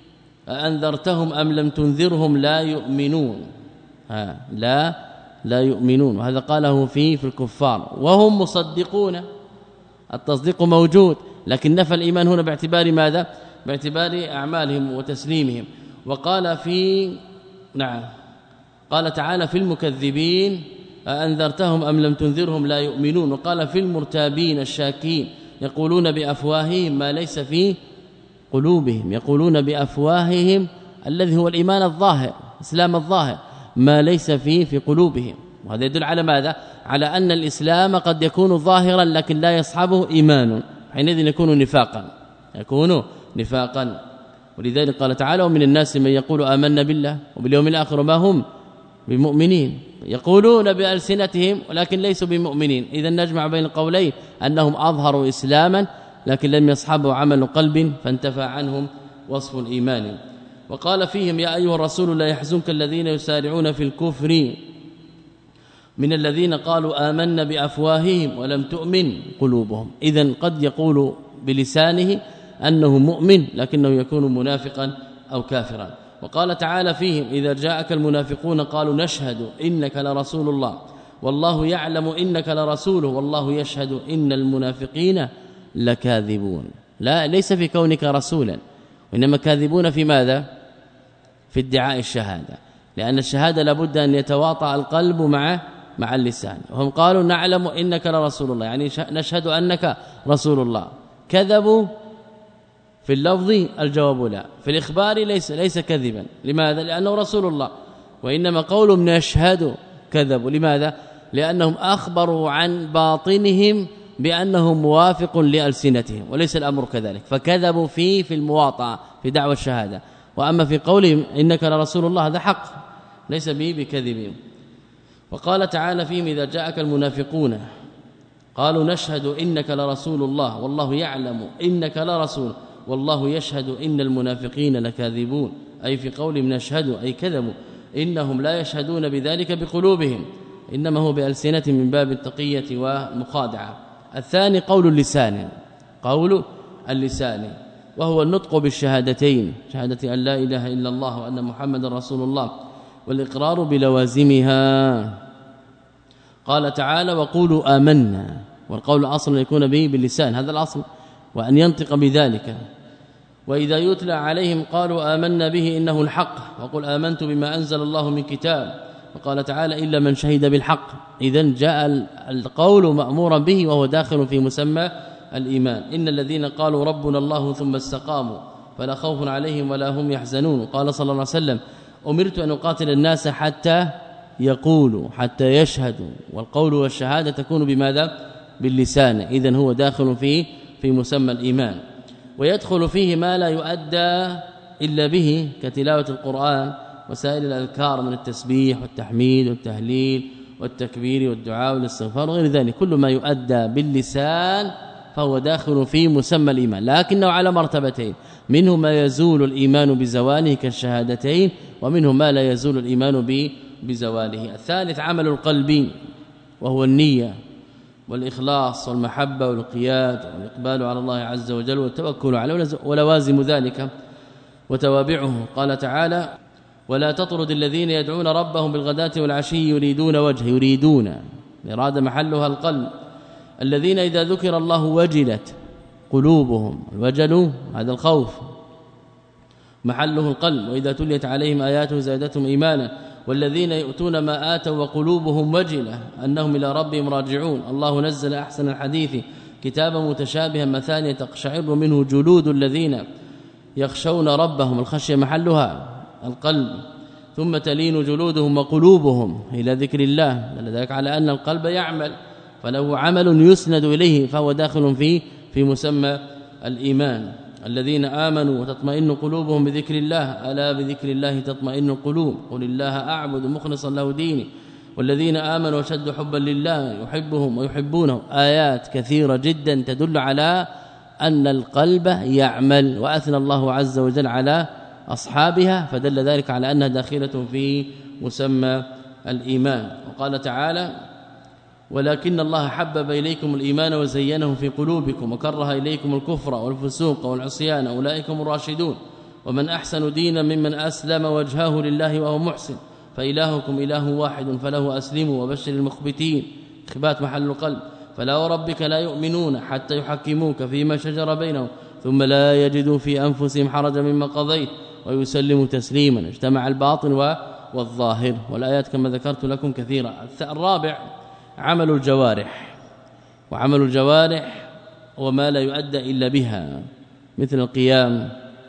أأنذرتهم أم لم تنذرهم لا يؤمنون، ها لا لا يؤمنون، وهذا قاله في في الكفار وهم مصدقون. التصديق موجود، لكن نفى الإيمان هنا باعتبار ماذا؟ باعتبار أعمالهم وتسليمهم. وقال في نعم قال تعالى في المكذبين أأنذرتهم أم لم تنذرهم لا يؤمنون. وقال في المرتابين الشاكين يقولون بأفواههم ما ليس في قلوبهم، يقولون بأفواههم الذي هو الإيمان الظاهر، إسلام الظاهر، ما ليس فيه في قلوبهم. وهذا يدل على ماذا؟ على أن الإسلام قد يكون ظاهرا لكن لا يصحبه إيمان، حينئذ يكون نفاقا، يكون نفاقا. ولذلك قال تعالى ومن الناس من يقول آمنا بالله وباليوم الآخر وما هم بمؤمنين، يقولون بألسنتهم ولكن ليسوا بمؤمنين. إذا نجمع بين القولين أنهم أظهروا إسلاما لكن لم يصحبوا عمل قلب فانتفى عنهم وصف الإيمان. وقال فيهم يا أيها الرسول لا يحزنك الذين يسارعون في الكفر من الذين قالوا آمنا بأفواههم ولم تؤمن قلوبهم. إذن قد يقول بلسانه أنه مؤمن لكنه يكون منافقا أو كافرا. وقال تعالى فيهم إذا جاءك المنافقون قالوا نشهد إنك لرسول الله والله يعلم إنك لرسوله والله يشهد إن المنافقين لكاذبون. لا ليس في كونك رسولا وإنما كاذبون في ماذا؟ في ادعاء الشهادة، لأن الشهادة لابد أن يتواطأ القلب مع مع اللسان. وهم قالوا نعلم إنك لرسول الله يعني نشهد أنك رسول الله. كذبوا في اللفظ الجواب لا، في الإخبار ليس ليس كذبا. لماذا؟ لأنه رسول الله. وإنما قولهم نشهد كذبوا. لماذا؟ لأنهم أخبروا عن باطنهم بأنه موافق لألسنتهم وليس الأمر كذلك، فكذبوا فيه في المواطأة في دعوى الشهادة. وأما في قولهم إنك لرسول الله هذا حق ليس به بكذب. وقال تعالى فيهم إذا جاءك المنافقون قالوا نشهد إنك لرسول الله والله يعلم إنك لرسول والله يشهد إن المنافقين لكاذبون، أي في قولهم نشهد أي كذبوا، إنهم لا يشهدون بذلك بقلوبهم إنما هو بألسنة من باب التقية والمخادعة. الثاني قول اللسان، قول اللسان وهو النطق بالشهادتين، شهادة أن لا إله إلا الله وأن محمد رسول الله، والإقرار بلوازمها. قال تعالى وقولوا آمنا، والقول أصلا يكون به باللسان هذا الأصل، وأن ينطق بذلك. وإذا يتلى عليهم قالوا آمنا به إنه الحق وقل آمنت بما أنزل الله من كتاب. وقال تعالى إلا من شهد بالحق. إذن جاء القول مأمورا به وهو داخل في مسمى الإيمان. إن الذين قالوا ربنا الله ثم استقاموا فلا خوف عليهم ولا هم يحزنون. قال صلى الله عليه وسلم أمرت أن أقاتل الناس حتى يقولوا حتى يشهدوا، والقول والشهادة تكون بماذا؟ باللسان. إذن هو داخل فيه في مسمى الإيمان. ويدخل فيه ما لا يؤدى إلا به كتلاوة القرآن وسائر الأذكار من التسبيح والتحميد والتهليل والتكبير والدعاء والاستغفار وغير ذلك، كل ما يؤدى باللسان فهو داخل في مسمى الإيمان، لكنه على مرتبتين، منه ما يزول الإيمان بزواله كالشهادتين، ومنه ما لا يزول الإيمان بزواله. الثالث عمل القلب وهو النية والإخلاص والمحبة والقياد والإقبال على الله عز وجل والتوكل عليه ولوازم ذلك وتوابعه. قال تعالى ولا تطرد الذين يدعون ربهم بالغداة والعشي يريدون وجهه، يريدون إرادة محلها القلب، الذين إذا ذكر الله وجلت قلوبهم، الوجل هذا الخوف محله القلب، وإذا تليت عليهم آياته زادتهم إيمانا، والذين يؤتون ما آتوا وقلوبهم وجلة أنهم إلى ربهم راجعون. الله نزل أحسن الحديث كتابا متشابها مثانية تقشعر منه جلود الذين يخشون ربهم، الخشية محلها القلب، ثم تلين جلودهم وقلوبهم إلى ذكر الله، لذلك على أن القلب يعمل فله عمل يسند إليه فهو داخل فيه في مسمى الإيمان. الذين آمنوا وتطمئن قلوبهم بذكر الله ألا بذكر الله تطمئن القلوب قل الله أعبد مخلصا له ديني، والذين آمنوا وشد حبا لله يحبهم ويحبونه. آيات كثيرة جدا تدل على أن القلب يعمل، وأثنى الله عز وجل على أصحابها فدل ذلك على أنها داخلة في مسمى الإيمان. وقال تعالى ولكن الله حبب إليكم الإيمان وزينه في قلوبكم وكره إليكم الكفر والفسوق والعصيان أولئك هم الراشدون، ومن أحسن دينا ممن أسلم وجهه لله وهو محسن، فإلهكم إله واحد فله أسلموا وبشر المخبتين. إخبات محل القلب. فلا وربك لا يؤمنون حتى يحكموك فيما شجر بينهم ثم لا يجدوا في أنفسهم حرجا مما قضيت ويسلموا تسليما. اجتمع الباطن والظاهر، والآيات كما ذكرت لكم كثيرة. الرابع عمل الجوارح، وعمل الجوارح وما لا يؤدى إلا بها مثل القيام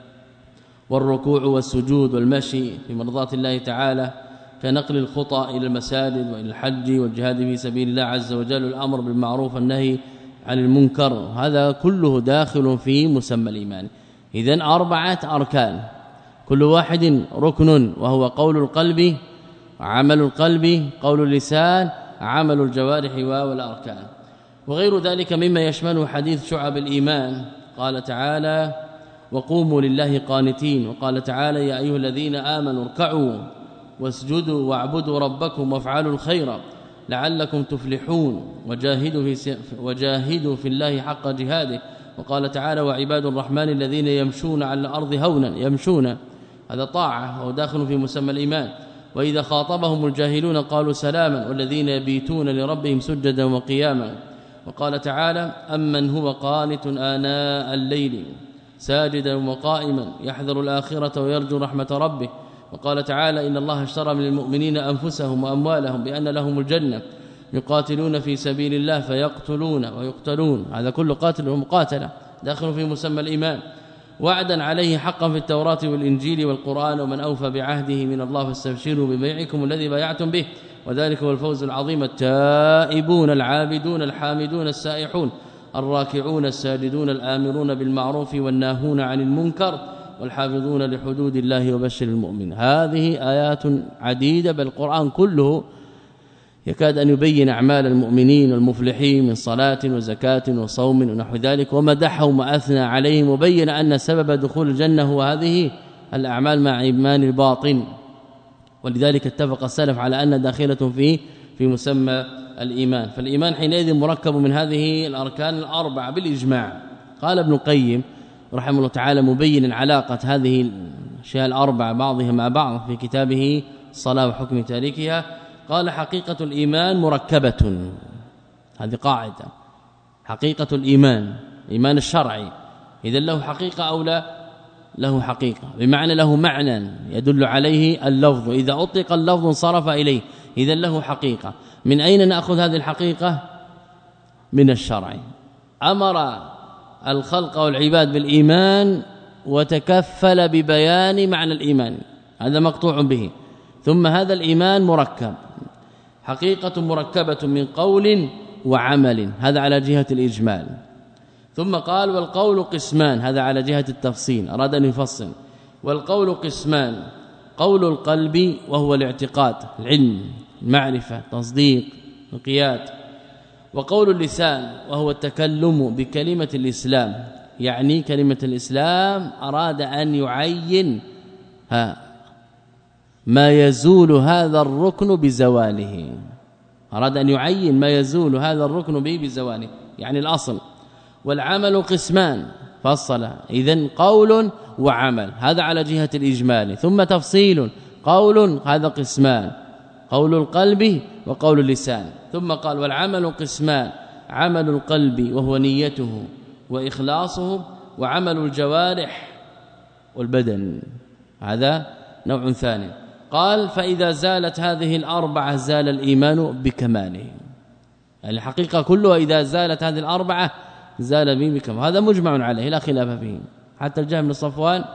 والركوع والسجود والمشي في مرضات الله تعالى، كنقل الخطى إلى المساجد وإلى الحج والجهاد في سبيل الله عز وجل، الأمر بالمعروف والنهي عن المنكر، هذا كله داخل في مسمى الإيمان. إذن أربعة أركان كل واحد ركن، وهو قول القلب عمل القلب قول اللسان عمل الجوارح والأركان، وغير ذلك مما يشمله حديث شعب الإيمان. قال تعالى وقوموا لله قانتين، وقال تعالى يا أيها الذين آمنوا اركعوا واسجدوا واعبدوا ربكم وافعلوا الخير لعلكم تفلحون وجاهدوا في وجاهدوا في الله حق جهاده. وقال تعالى وعباد الرحمن الذين يمشون على الأرض هونا، يمشون هذا طاعة وداخل في مسمى الإيمان. وإذا خاطبهم الجاهلون قالوا سلاما والذين يبيتون لربهم سجدا وقياما. وقال تعالى أمن هو قانت آناء الليل ساجدا وقائما يحذر الآخرة ويرجو رحمة ربه. وقال تعالى إن الله اشترى من المؤمنين أنفسهم وأموالهم بأن لهم الجنة يقاتلون في سبيل الله فيقتلون ويقتلون، هذا كل قاتل ومقاتلة داخل في مسمى الإيمان. وعدا عليه حقا في التوراة والإنجيل والقرآن ومن أوفى بعهده من الله فاستبشروا ببيعكم الذي بايعتم به وذلك هو الفوز العظيم. التائبون العابدون الحامدون السائحون الراكعون الساجدون الآمرون بالمعروف والناهون عن المنكر والحافظون لحدود الله وبشر المؤمن. هذه آيات عديدة بل القرآن كله يكاد أن يبين أعمال المؤمنين والمفلحين من صلاة وزكاة وصوم ونحو ذلك ومدحهم وأثنى عليهم وبين أن سبب دخول الجنة هو هذه الأعمال مع إيمان الباطن. ولذلك اتفق السلف على أن داخلة فيه في مسمى الإيمان. فالإيمان حينئذ مركب من هذه الأركان الأربعة بالإجماع. قال ابن القيم رحمه الله تعالى مبين علاقة هذه الأشياء الأربعة بعضها مع بعض في كتابه الصلاة وحكم تاركها. قال حقيقة الإيمان مركبة، هذه قاعدة، حقيقة الإيمان إيمان الشرعي إذا له حقيقة أو لا له حقيقة، بمعنى له معنى يدل عليه اللفظ، إذا أطلق اللفظ انصرف إليه إذا له حقيقة. من أين نأخذ هذه الحقيقة؟ من الشرع. أمر الخلق والعباد بالإيمان وتكفل ببيان معنى الإيمان، هذا مقطوع به. ثم هذا الإيمان مركب، حقيقة مركبة من قول وعمل، هذا على جهة الإجمال. ثم قال والقول قسمان، هذا على جهة التفصيل، أراد أن يفصل. والقول قسمان، قول القلب وهو الاعتقاد العلم المعرفة تصديق انقياد، وقول اللسان وهو التكلم بكلمة الإسلام، يعني كلمة الإسلام أراد أن يعين ها ما يزول هذا الركن بزواله، أراد أن يعين ما يزول هذا الركن به بزواله يعني الأصل. والعمل قسمان فصل، إذن قول وعمل، هذا على جهة الإجمال. ثم تفصيل، قول هذا قسمان، قول القلب وقول اللسان. ثم قال والعمل قسمان، عمل القلب وهو نيته وإخلاصه، وعمل الجوارح والبدن، هذا نوع ثاني. قال فإذا زالت هذه الأربعة زال الإيمان بكماله، يعني الحقيقة كلها إذا زالت هذه الأربعة زال به بكماله، هذا مجمع عليه لا خلاف فيه. حتى الجهم بن صفوان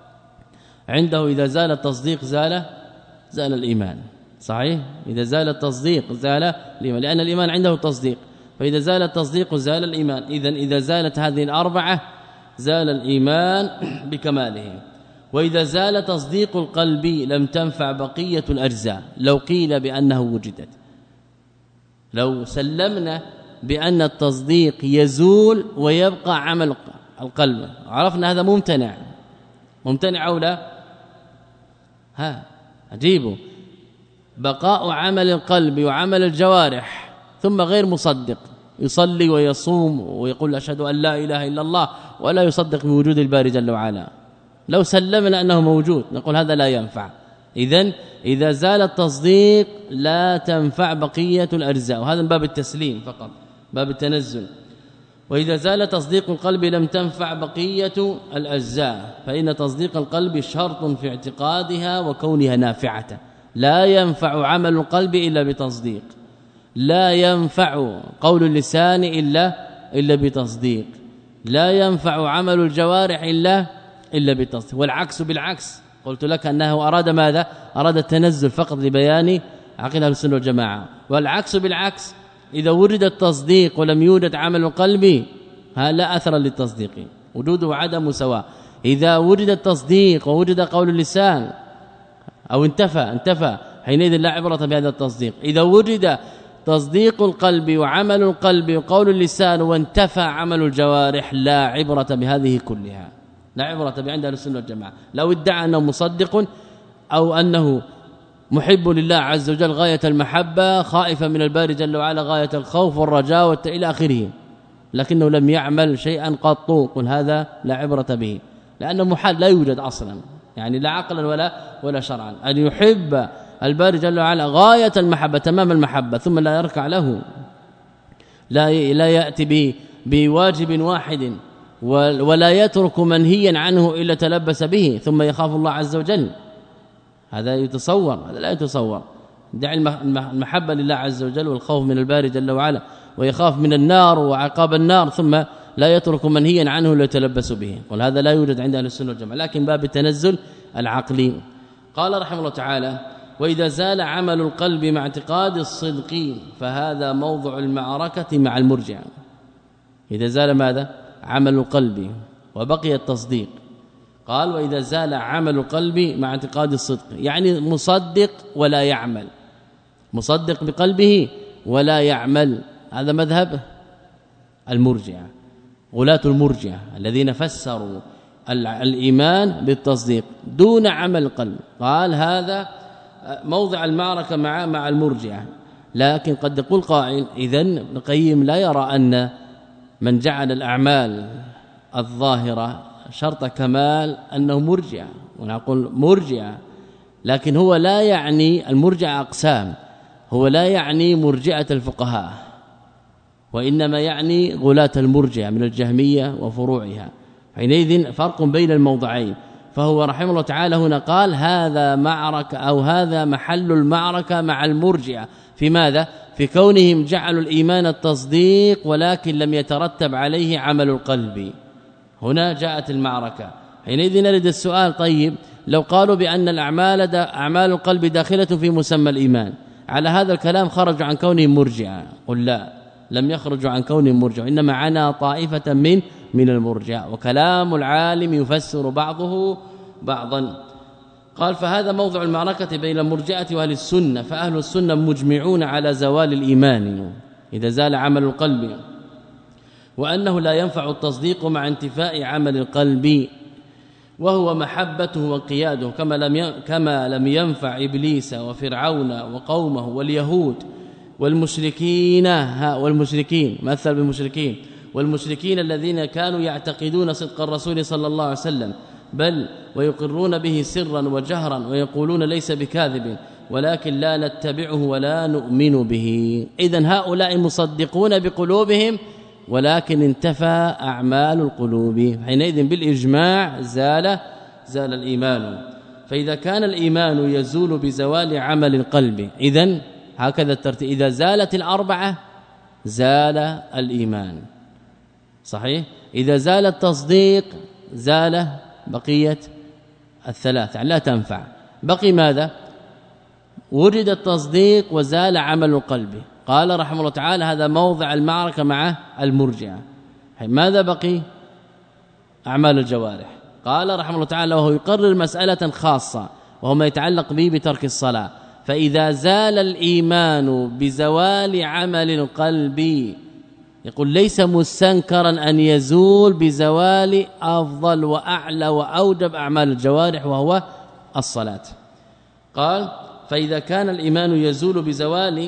عنده إذا زال التصديق زال زال الإيمان، صحيح؟ إذا زال التصديق زال الإيمان، لأن الإيمان عنده تصديق، فإذا زال التصديق زال الإيمان. إذن إذا زالت هذه الأربعة زال الإيمان بكماله. وإذا زال تصديق القلب لم تنفع بقية الأجزاء. لو قيل بأنه وجدت، لو سلمنا بأن التصديق يزول ويبقى عمل القلب، عرفنا هذا ممتنع، ممتنع أو لا؟ ها عجيب، بقاء عمل القلب وعمل الجوارح ثم غير مصدق، يصلي ويصوم ويقول أشهد أن لا إله إلا الله ولا يصدق بوجود الباري جل وعلا. لو سلمنا أنه موجود نقول هذا لا ينفع. إذن إذا زال التصديق لا تنفع بقية الأجزاء، وهذا من باب التسليم فقط، باب التنزل. وإذا زال تصديق القلب لم تنفع بقية الأجزاء، فإن تصديق القلب شرط في اعتقادها وكونها نافعة. لا ينفع عمل القلب إلا بتصديق، لا ينفع قول اللسان إلا إلا بتصديق، لا ينفع عمل الجوارح إلا إلا بالتصديق. والعكس بالعكس، قلت لك أنه أراد ماذا؟ أراد التنزل فقط لبيان عقيدة أهل السنة والجماعة. والعكس بالعكس، إذا وجد التصديق ولم يوجد عمل القلب لا أثر للتصديق، وجوده وعدمه سواء. إذا وجد التصديق ووجد قول اللسان أو انتفى انتفى حينئذ لا عبرة بهذا التصديق. إذا وجد تصديق القلب وعمل القلب وقول اللسان وانتفى عمل الجوارح لا عبرة بهذه كلها، لا عبرة بعند أهل السنة والجماعة. لو ادعى أنه مصدق أو أنه محب لله عز وجل غاية المحبة، خائفا من الباري جل وعلا غاية الخوف والرجاء إلى آخره، لكنه لم يعمل شيئا قط، قل هذا لا عبرة به، لأنه محال لا يوجد أصلا، يعني لا عقلا ولا ولا شرعا، أن يحب الباري جل وعلا غاية المحبة تمام المحبة ثم لا يركع له، لا لا يأتي به بواجب واحد ولا يترك منهيا عنه إلا تلبس به ثم يخاف الله عز وجل، هذا يتصور؟ هذا لا يتصور. دع المحبة لله عز وجل والخوف من الباري جل وعلا ويخاف من النار وعقاب النار ثم لا يترك منهيا عنه لا يتلبس به، قل هذا لا يوجد عند اهل السنه والجماعه، لكن باب التنزل العقلي. قال رحمه الله تعالى: وإذا زال عمل القلب مع اعتقاد الصدق فهذا موضع المعركة مع المرجئة. إذا زال ماذا؟ عمل القلب وبقي التصديق. قال: وإذا زال عمل القلب مع اعتقاد الصدق، يعني مصدق ولا يعمل، مصدق بقلبه ولا يعمل، هذا مذهب المرجئة، غلاة المرجئة الذين فسروا الإيمان بالتصديق دون عمل القلب. قال هذا موضع المعركة مع مع المرجئة. لكن قد يقول قائل: إذن ابن القيم لا يرى أن من جعل الأعمال الظاهرة شرط كمال أنه مرجئة، ونقول مرجئة، لكن هو لا يعني المرجئة أقسام، هو لا يعني مرجئة الفقهاء، وإنما يعني غلاة المرجئة من الجهمية وفروعها، حينئذ فرق بين الموضعين. فهو رحمه الله تعالى هنا قال هذا معركة أو هذا محل المعركة مع المرجئة في ماذا؟ في كونهم جعلوا الإيمان التصديق ولكن لم يترتب عليه عمل القلب. هنا جاءت المعركة. حينئذ نرد السؤال: طيب لو قالوا بأن الأعمال دا أعمال القلب داخلة في مسمى الإيمان، على هذا الكلام خرجوا عن كونهم مرجئة؟ قل لا، لم يخرجوا عن كونهم مرجئة، إنما عنا طائفة من من المرجئة، وكلام العالم يفسر بعضه بعضا. قال: فهذا موضع المعركة بين المرجئة واهل السنة، فأهل السنة مجمعون على زوال الإيمان إذا زال عمل القلب، وأنه لا ينفع التصديق مع انتفاء عمل القلب، وهو محبته وقياده، كما لم كما لم ينفع إبليس وفرعون وقومه واليهود والمشركين ها والمشركين مثل بالمشركين والمشركين الذين كانوا يعتقدون صدق الرسول صلى الله عليه وسلم، بل ويقرون به سرا وجهرا ويقولون ليس بكاذب، ولكن لا نتبعه ولا نؤمن به. إذن هؤلاء مصدقون بقلوبهم ولكن انتفى أعمال القلوب، حينئذ بالإجماع زال زال الإيمان. فإذا كان الإيمان يزول بزوال عمل القلب، إذن هكذا الترتيب: إذا زالت الأربعة زال الإيمان، صحيح؟ إذا زال التصديق زال بقية الثلاث، يعني لا تنفع. بقي ماذا؟ وجد التصديق وزال عمل القلب. قال رحمه الله تعالى هذا موضع المعركة مع المرجئة. ماذا بقي؟ أعمال الجوارح. قال رحمه الله تعالى وهو يقرر مسألة خاصة وهو ما يتعلق به بترك الصلاة: فإذا زال الإيمان بزوال عمل القلب، يقول ليس مستنكرا أن يزول بزوال أفضل وأعلى وأوجب أعمال الجوارح وهو الصلاة. قال: فإذا كان الإيمان يزول بزوال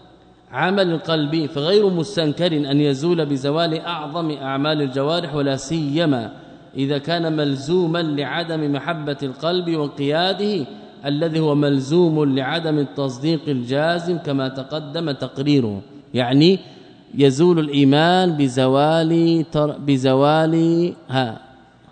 عمل القلب فغير مستنكر أن يزول بزوال أعظم أعمال الجوارح، ولا سيما إذا كان ملزوما لعدم محبة القلب وانقياده الذي هو ملزوم لعدم التصديق الجازم كما تقدم تقريره. يعني يزول الإيمان بزوال بزوال ها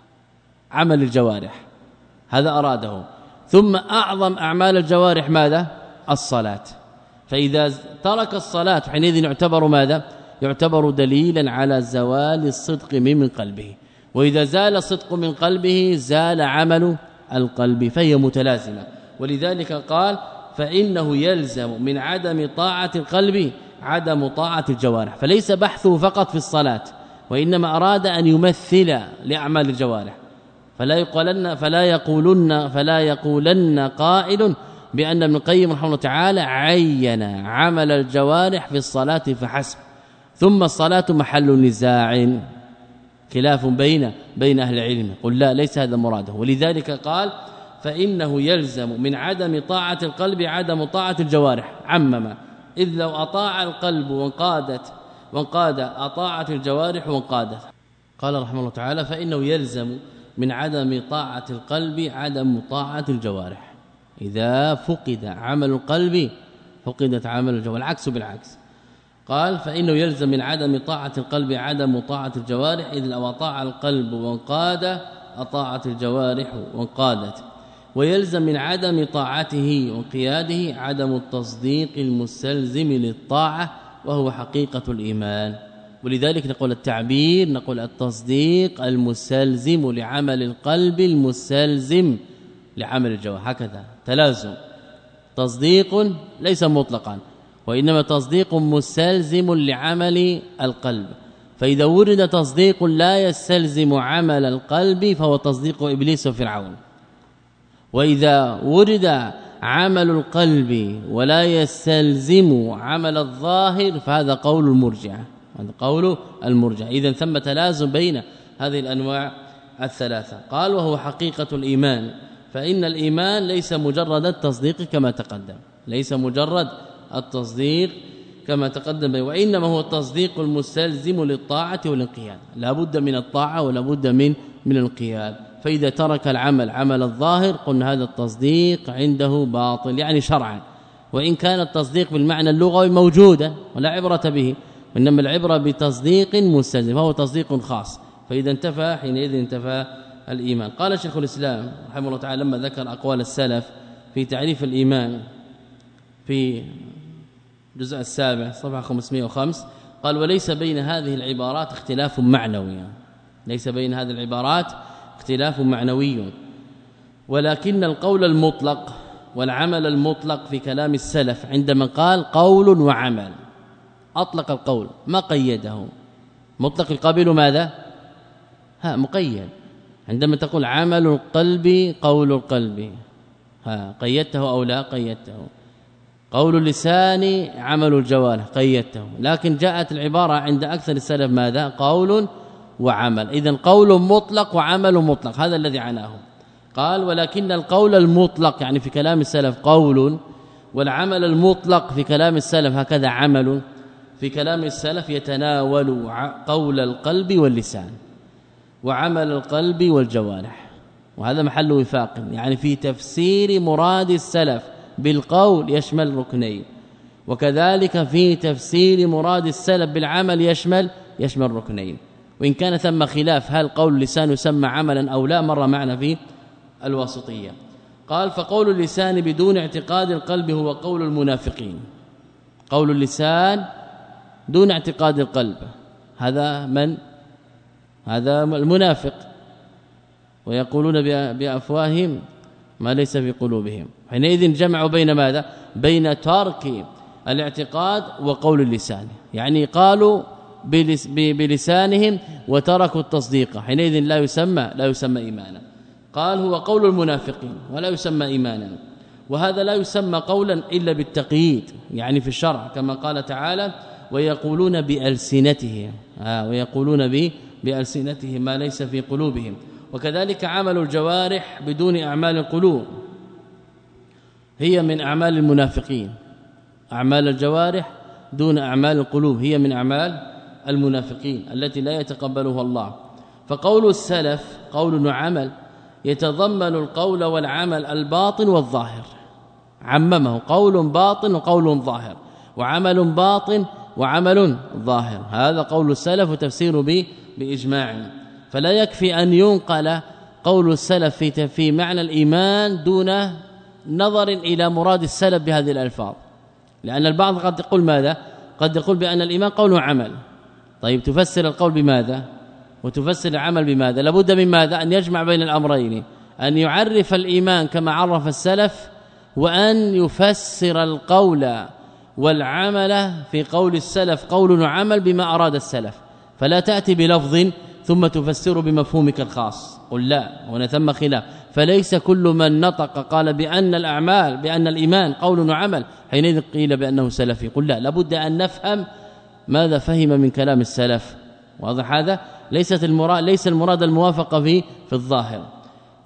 عمل الجوارح، هذا أراده. ثم أعظم أعمال الجوارح ماذا؟ الصلاة. فإذا ترك الصلاة حينئذ يعتبر ماذا؟ يعتبر دليلا على زوال الصدق من قلبه، وإذا زال الصدق من قلبه زال عمل القلب، فهي متلازمة. ولذلك قال: فإنه يلزم من عدم طاعة القلب عدم طاعة الجوارح. فليس بحثه فقط في الصلاة، وإنما أراد أن يمثل لأعمال الجوارح. فلا يقولن فلا يقولن فلا يقولن قائل بأن ابن القيم رحمه الله تعالى عين عمل الجوارح في الصلاة فحسب، ثم الصلاة محل نزاع خلاف بين بين أهل العلم. قل لا، ليس هذا مراده. ولذلك قال: فإنه يلزم من عدم طاعة القلب عدم طاعة الجوارح. عمم، إذ لو أطاع القلب وانقادت وانقاد أطاعت الجوارح وانقادت. قال رحمه الله تعالى فإنه يلزم من عدم طاعة القلب عدم طاعة الجوارح. إذا فقد عمل القلب فقدت عمل الجوارح، والعكس بالعكس. قال فإنه يلزم من عدم طاعة القلب عدم طاعة الجوارح، إذ لو أطاع القلب وانقاد أطاعت الجوارح وانقادت. ويلزم من عدم طاعته وانقياده عدم التصديق المستلزم للطاعة وهو حقيقة الإيمان. ولذلك نقول التعبير نقول التصديق المستلزم لعمل القلب المستلزم لعمل الجوارح، هكذا تلازم. تصديق ليس مطلقا وإنما تصديق مستلزم لعمل القلب. فإذا ورد تصديق لا يستلزم عمل القلب فهو تصديق إبليس وفرعون، وإذا ورد عمل القلب ولا يستلزم عمل الظاهر فهذا قول المرجئة، هذا قول المرجئة. إذن ثم تلازم بين هذه الأنواع الثلاثة. قال وهو حقيقة الإيمان، فإن الإيمان ليس مجرد التصديق كما تقدم، ليس مجرد التصديق كما تقدم، وإنما هو التصديق المستلزم للطاعة والانقياد. لا بد من الطاعة ولا بد من من الانقياد. فإذا ترك العمل عمل الظاهر قلنا هذا التصديق عنده باطل يعني شرعا، وإن كان التصديق بالمعنى اللغوي موجودا ولا عبرة به، وإنما العبرة بتصديق مستلزم فهو تصديق خاص. فإذا انتفى حينئذ انتفى الإيمان. قال شيخ الإسلام رحمه الله تعالى لما ذكر أقوال السلف في تعريف الإيمان في الجزء السابع صفحة خمسمائة وخمسة قال وليس بين هذه العبارات اختلاف معنوي، ليس بين هذه العبارات اختلاف معنوي، ولكن القول المطلق والعمل المطلق في كلام السلف عندما قال قول وعمل أطلق القول ما قيده. مطلق القابل ماذا؟ ها مقيد. عندما تقول عمل القلب قول القلب ها قيدته أو لا قيدته. قول اللسان عمل الجوارح قيدته. لكن جاءت العبارة عند أكثر السلف ماذا؟ قول وعمل. إذن قول مطلق وعمل مطلق، هذا الذي عناه. قال ولكن القول المطلق يعني في كلام السلف قول، والعمل المطلق في كلام السلف هكذا عمل. في كلام السلف يتناول قول القلب واللسان وعمل القلب والجوارح، وهذا محل وفاق. يعني في تفسير مراد السلف بالقول يشمل ركنين، وكذلك في تفسير مراد السلف بالعمل يشمل يشمل ركنين. وإن كان ثم خلاف هل قول اللسان يسمى عملا أو لا مر معنا في الواسطية. قال فقول اللسان بدون اعتقاد القلب هو قول المنافقين. قول اللسان دون اعتقاد القلب هذا من؟ هذا المنافق، ويقولون بأفواههم ما ليس في قلوبهم. حينئذ جمعوا بين ماذا؟ بين ترك الاعتقاد وقول اللسان، يعني قالوا بلسانهم وتركوا التصديق، حينئذ لا يسمى لا يسمى ايمانا. قال هو قول المنافقين ولا يسمى ايمانا، وهذا لا يسمى قولا الا بالتقييد، يعني في الشرع كما قال تعالى ويقولون بألسنتهم آه ويقولون ب بألسنتهم ما ليس في قلوبهم. وكذلك عمل الجوارح بدون أعمال القلوب هي من أعمال المنافقين. أعمال الجوارح دون أعمال القلوب هي من أعمال المنافقين التي لا يتقبلها الله. فقول السلف قول وعمل يتضمن القول والعمل الباطن والظاهر، عممه قول باطن وقول ظاهر وعمل باطن وعمل ظاهر. هذا قول السلف وتفسير به بإجماع. فلا يكفي أن ينقل قول السلف في في معنى الإيمان دون نظر إلى مراد السلف بهذه الألفاظ، لأن البعض قد يقول ماذا؟ قد يقول بأن الإيمان قول وعمل. طيب تفسر القول بماذا وتفسر العمل بماذا؟ لابد من ماذا؟ أن يجمع بين الأمرين، أن يعرف الإيمان كما عرف السلف، وأن يفسر القول والعمل في قول السلف قول وعمل بما أراد السلف. فلا تأتي بلفظ ثم تفسر بمفهومك الخاص، قل لا، هنا ثم خلاف. فليس كل من نطق قال بأن الأعمال بأن الإيمان قول وعمل حينئذ قيل بأنه سلفي، قل لا، لابد أن نفهم ماذا فهم من كلام السلف. واضح هذا؟ ليست المراد ليس المراد الموافقه في في الظاهر.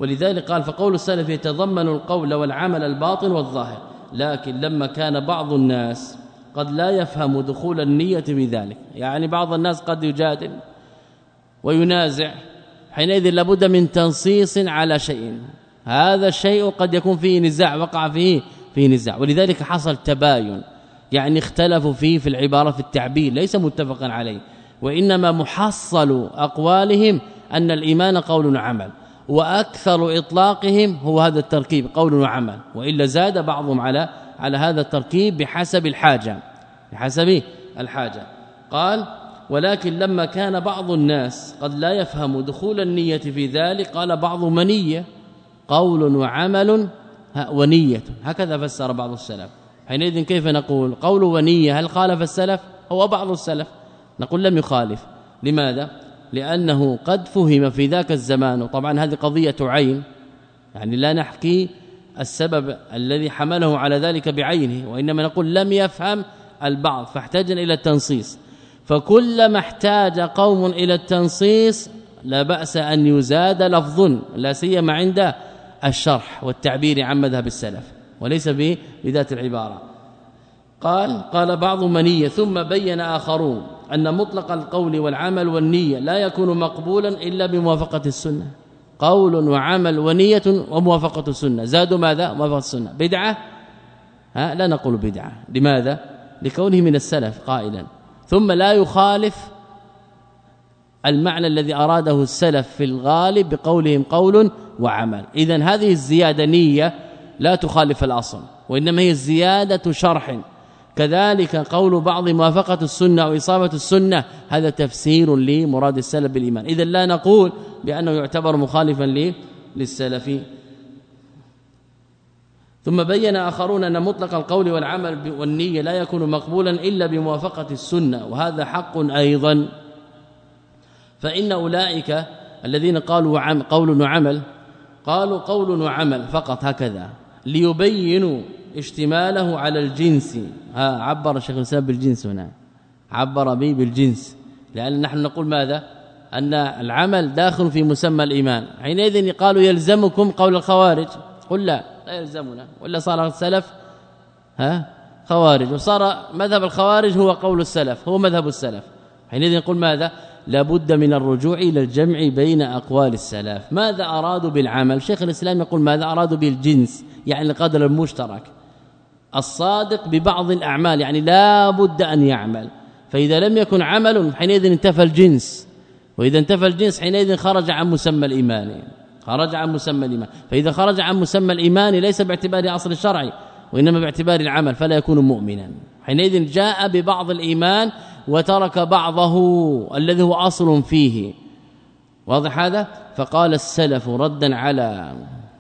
ولذلك قال فقول السلف يتضمن القول والعمل الباطن والظاهر، لكن لما كان بعض الناس قد لا يفهم دخول النية بذلك، يعني بعض الناس قد يجادل وينازع، حينئذ لابد من تنصيص على شيء، هذا الشيء قد يكون فيه نزاع، وقع فيه فيه نزاع، ولذلك حصل تباين، يعني اختلفوا فيه في العبارة في التعبير، ليس متفقا عليه، وإنما محصل أقوالهم أن الإيمان قول وعمل، وأكثر إطلاقهم هو هذا التركيب قول وعمل، وإلا زاد بعضهم على على هذا التركيب بحسب الحاجة بحسب الحاجة. قال ولكن لما كان بعض الناس قد لا يفهم دخول النية في ذلك، قال بعض منية قول وعمل ونية، هكذا فسر بعض السلف. حينئذ كيف نقول قول ونية؟ هل خالف السلف؟ هو بعض السلف نقول لم يخالف. لماذا؟ لأنه قد فهم في ذاك الزمان، وطبعا هذه قضية عين، يعني لا نحكي السبب الذي حمله على ذلك بعينه، وإنما نقول لم يفهم البعض فاحتاج إلى التنصيص، فكلما احتاج قوم إلى التنصيص لا بأس أن يزاد لفظ، لا سيما عند الشرح والتعبير عن مذهب السلف وليس بذات العبارة. قال قال بعض منية ثم بين آخرون أن مطلق القول والعمل والنية لا يكون مقبولا إلا بموافقة السنة، قول وعمل ونية وموافقة السنة، زادوا ماذا؟ موافقة السنة. بدعة؟ ها لا نقول بدعة، لماذا؟ لكونه من السلف قائلا، ثم لا يخالف المعنى الذي أراده السلف في الغالب بقولهم قول وعمل. إذن هذه الزيادة نية لا تخالف الأصل، وإنما هي زيادة شرح. كذلك قول بعض موافقة السنة وإصابة السنة، هذا تفسير لمراد السلف بالإيمان. إذن لا نقول بأنه يعتبر مخالفا للسلف. ثم بين آخرون أن مطلق القول والعمل والنية لا يكون مقبولا إلا بموافقة السنة، وهذا حق أيضا، فإن أولئك الذين قالوا وعم قول وعمل قالوا قول وعمل فقط هكذا ليبينوا اشتماله على الجنس. ها عبر الشيخ الإسلام بالجنس هنا، عبر به بالجنس، لأن نحن نقول ماذا؟ أن العمل داخل في مسمى الإيمان. حينئذ قالوا يلزمكم قول الخوارج، قل لا لا يلزمنا، ولا صار السلف ها خوارج، وصار مذهب الخوارج هو قول السلف، هو مذهب السلف. حينئذ نقول ماذا؟ لابد من الرجوع إلى الجمع بين أقوال السلف. ماذا أرادوا بالعمل؟ شيخ الإسلام يقول ماذا أرادوا بالجنس، يعني القدر المشترك الصادق ببعض الأعمال، يعني لا بد أن يعمل، فإذا لم يكن عمل حينئذ انتفى الجنس، وإذا انتفى الجنس حينئذ خرج عن مسمى الإيمان، خرج عن مسمى الإيمان. فإذا خرج عن مسمى الإيمان ليس باعتبار أصل الشرع، وإنما باعتبار العمل، فلا يكون مؤمنا. حينئذ جاء ببعض الإيمان وترك بعضه الذي هو أصل فيه. واضح هذا؟ فقال السلف ردا على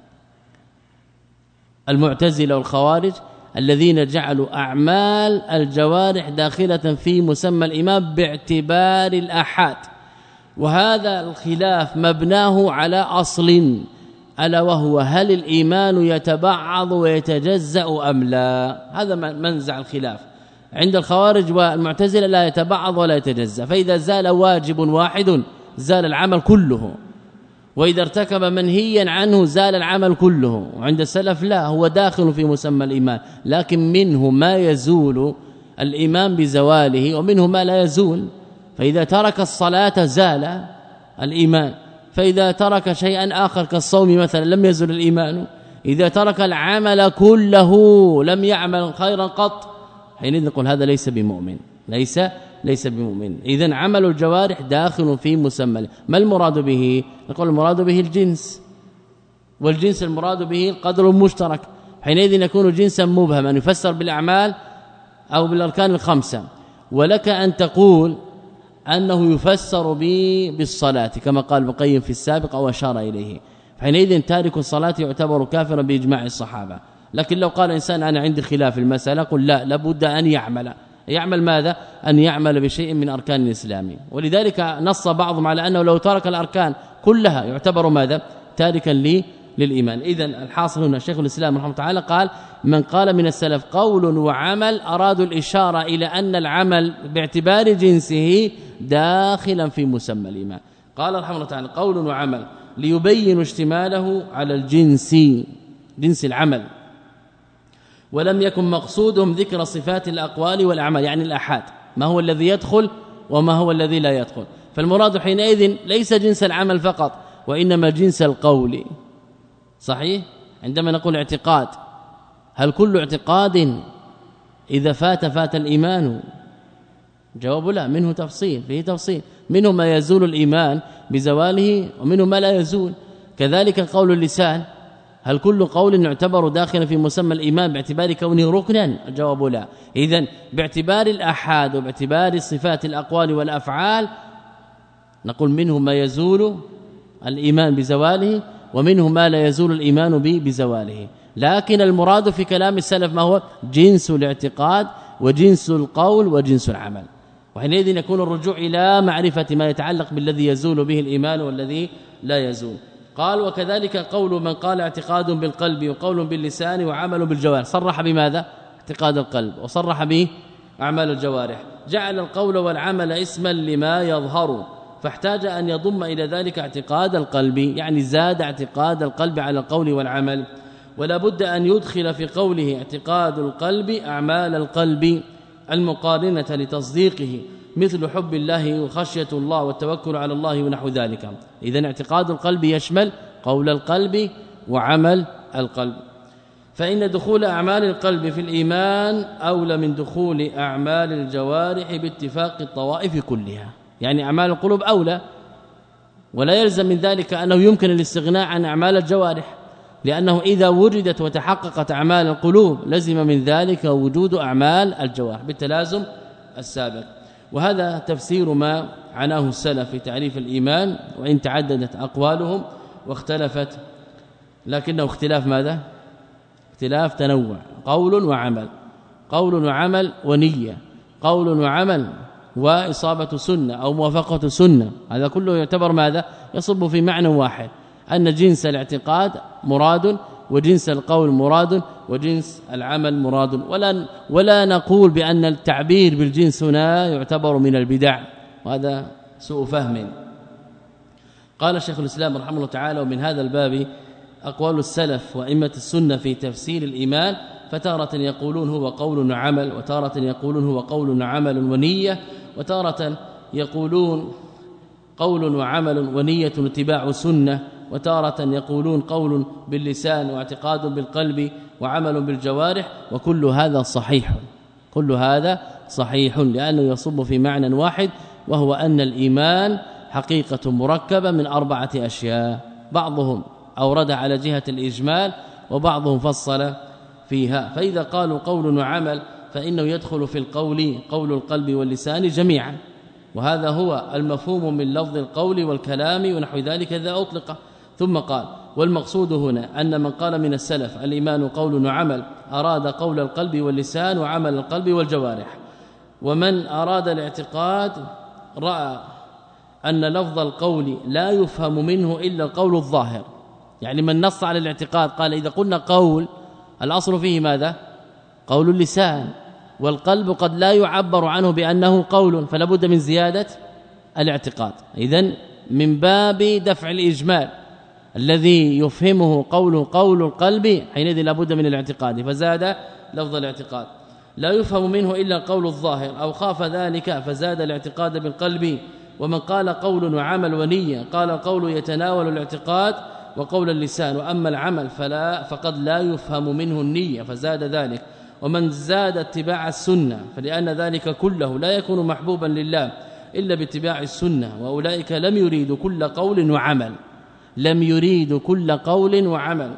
المعتزلة والخوارج الذين جعلوا أعمال الجوارح داخلة في مسمى الإيمان باعتبار الآحاد، وهذا الخلاف مبناه على أصل، ألا وهو هل الإيمان يتبعض ويتجزأ أم لا؟ هذا منزع الخلاف. عند الخوارج والمعتزلة لا يتبعض ولا يتجزأ، فإذا زال واجب واحد زال العمل كله، وإذا ارتكب منهيا عنه زال العمل كله. وعند السلف لا، هو داخل في مسمى الإيمان، لكن منه ما يزول الإيمان بزواله، ومنه ما لا يزول. فإذا ترك الصلاة زال الإيمان، فإذا ترك شيئا آخر كالصوم مثلا لم يزل الإيمان، إذا ترك العمل كله لم يعمل خيرا قط، حينئذ نقول هذا ليس بمؤمن، ليس ليس بمؤمن. إذن عمل الجوارح داخل في مسمى. ما المراد به؟ نقول المراد به الجنس، والجنس المراد به القدر المشترك، حينئذ يكون جنسا مبهما يفسر بالأعمال أو بالأركان الخمسة. ولك أن تقول أنه يفسر به بالصلاة كما قال ابن القيم في السابق أو أشار إليه، حينئذ تارك الصلاة يعتبر كافرا بإجماع الصحابة. لكن لو قال إنسان أنا عندي خلاف المسألة، قل لا، لابد أن يعمل. يعمل ماذا؟ أن يعمل بشيء من أركان الإسلام. ولذلك نص بعضهم على أنه لو ترك الأركان كلها يعتبر ماذا؟ تاركا لي للإيمان. إذن الحاصل هنا شيخ الإسلام رحمه الله تعالى قال من قال من السلف قول وعمل أرادوا الإشارة إلى أن العمل باعتبار جنسه داخلا في مسمى الإيمان. قال رحمه الله تعالى قول وعمل ليبين اشتماله على الجنس جنس العمل، ولم يكن مقصودهم ذكر صفات الأقوال والأعمال، يعني الآحاد، ما هو الذي يدخل وما هو الذي لا يدخل. فالمراد حينئذ ليس جنس العمل فقط، وإنما جنس القول. صحيح؟ عندما نقول اعتقاد، هل كل اعتقاد إذا فات فات الإيمان؟ جواب لا، منه تفصيل، فيه تفصيل، منه ما يزول الإيمان بزواله ومنه ما لا يزول. كذلك قول اللسان، هل كل قول يعتبر داخلا في مسمى الإيمان باعتبار كونه ركنا؟ الجواب لا. إذن باعتبار الآحاد وباعتبار صفات الأقوال والأفعال نقول منه ما يزول الإيمان بزواله ومنه ما لا يزول الإيمان به بزواله. لكن المراد في كلام السلف ما هو؟ جنس الاعتقاد وجنس القول وجنس العمل، وحينئذ يكون الرجوع إلى معرفة ما يتعلق بالذي يزول به الإيمان والذي لا يزول. قال وكذلك قول من قال اعتقاد بالقلب وقول باللسان وعمل بالجوارح، صرح بماذا؟ اعتقاد القلب، وصرح به أعمال الجوارح، جعل القول والعمل اسما لما يظهر، فاحتاج أن يضم إلى ذلك اعتقاد القلب، يعني زاد اعتقاد القلب على القول والعمل. ولا بد أن يدخل في قوله اعتقاد القلب أعمال القلب المقارنة لتصديقه، مثل حب الله وخشية الله والتوكل على الله ونحو ذلك. إذن اعتقاد القلب يشمل قول القلب وعمل القلب، فإن دخول أعمال القلب في الإيمان أولى من دخول أعمال الجوارح باتفاق الطوائف كلها، يعني أعمال القلوب أولى، ولا يلزم من ذلك أنه يمكن الاستغناء عن أعمال الجوارح، لأنه إذا وجدت وتحققت أعمال القلوب لزم من ذلك وجود أعمال الجوارح بالتلازم السابق. وهذا تفسير ما عناه السلف في تعريف الإيمان، وإن تعددت أقوالهم واختلفت، لكنه اختلاف ماذا؟ اختلاف تنوع، قول وعمل، قول وعمل ونية، قول وعمل وإصابة سنة أو موافقة سنة، هذا كله يعتبر ماذا؟ يصب في معنى واحد، أن جنس الاعتقاد مراد وجنس القول مراد وجنس العمل مراد، ولا ولا نقول بأن التعبير بالجنس هنا يعتبر من البدع، وهذا سوء فهم. قال الشيخ الإسلام رحمه الله تعالى: ومن هذا الباب أقوال السلف وأئمة السنة في تفسير الإيمان، فتارة يقولون هو قول وعمل، وتارة يقولون هو قول وعمل ونية، وتارة يقولون قول وعمل ونية واتباع سنة، وتارة يقولون قول باللسان واعتقاد بالقلب وعمل بالجوارح. وكل هذا صحيح، كل هذا صحيح، لأنه يصب في معنى واحد، وهو أن الإيمان حقيقة مركبة من أربعة أشياء، بعضهم أورد على جهة الإجمال وبعضهم فصل فيها. فإذا قالوا قول وعمل فإنه يدخل في القول قول القلب واللسان جميعا، وهذا هو المفهوم من لفظ القول والكلام ونحو ذلك إذا أطلق. ثم قال: والمقصود هنا أن من قال من السلف الإيمان قول وعمل أراد قول القلب واللسان وعمل القلب والجوارح، ومن أراد الاعتقاد رأى أن لفظ القول لا يفهم منه إلا القول الظاهر، يعني من نص على الاعتقاد قال إذا قلنا قول الأصل فيه ماذا؟ قول اللسان، والقلب قد لا يعبر عنه بأنه قول، فلا بد من زيادة الاعتقاد. إذن من باب دفع الإجمال الذي يفهمه قول قول القلب، حينئذ لا بد من الاعتقاد، فزاد لفظ الاعتقاد. لا يفهم منه إلا القول الظاهر، أو خاف ذلك فزاد الاعتقاد بالقلب. ومن قال قول وعمل ونية قال القول يتناول الاعتقاد وقول اللسان، وأما العمل فلا فقد لا يفهم منه النية فزاد ذلك. ومن زاد اتباع السنة فلأن ذلك كله لا يكون محبوبا لله إلا باتباع السنة، وأولئك لم يريدوا كل قول وعمل، لم يريدوا كل قول وعمل،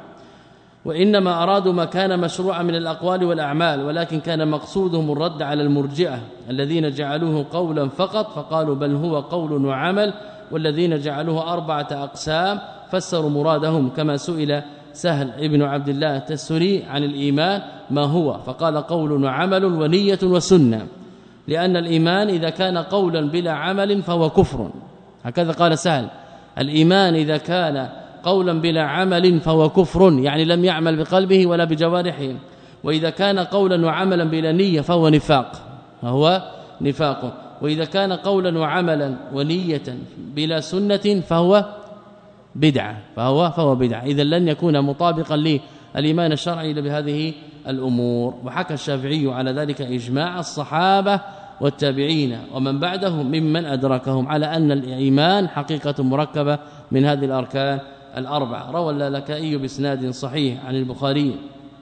وإنما أرادوا ما كان مشروعا من الأقوال والأعمال، ولكن كان مقصودهم الرد على المرجئة الذين جعلوه قولا فقط، فقالوا بل هو قول وعمل، والذين جعلوه أربعة أقسام فسروا مرادهم، كما سئل سهل ابن عبد الله التستري عن الإيمان ما هو، فقال قول وعمل ونية وسنة، لأن الإيمان إذا كان قولا بلا عمل فهو كفر، هكذا قال سهل. الإيمان إذا كان قولا بلا عمل فهو كفر، يعني لم يعمل بقلبه ولا بجوارحه. وإذا كان قولا وعملا بلا نية فهو نفاق، فهو نفاق. وإذا كان قولا وعملا ونية بلا سنة فهو بدعة فهو فهو بدعة. إذا لن يكون مطابقا للإيمان الشرعي إلا بهذه الأمور. وحكى الشافعي على ذلك إجماع الصحابة والتابعين ومن بعدهم ممن أدركهم على أن الإيمان حقيقة مركبة من هذه الأركان الأربعة. روى اللالكائي بإسناد صحيح عن البخاري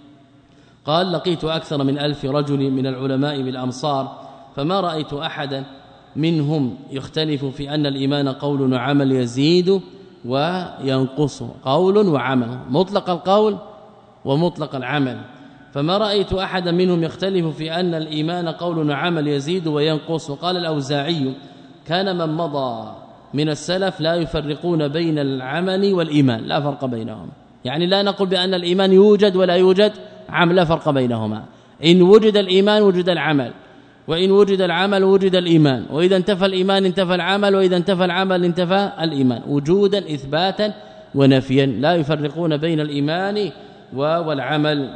قال لقيت أكثر من ألف رجل من العلماء بالأمصار فما رأيت أحدا منهم يختلف في أن الإيمان قول وعمل يزيد وينقص، قول وعمل، مطلق القول ومطلق العمل. فما رأيت أحدا منهم يختلف في أن الإيمان قول وعمل يزيد وينقص. وقال الأوزاعي كان من مضى من السلف لا يفرقون بين العمل والإيمان، لا فرق بينهم. يعني لا نقول بأن الإيمان يوجد ولا يوجد عمل، لا فرق بينهما. إن وجد الإيمان وجد العمل، وإن وجد العمل وجد الإيمان، وإذا انتفى الإيمان انتفى العمل، وإذا انتفى العمل انتفى الإيمان، وجودا إثباتا ونفيا، لا يفرقون بين الإيمان والعمل.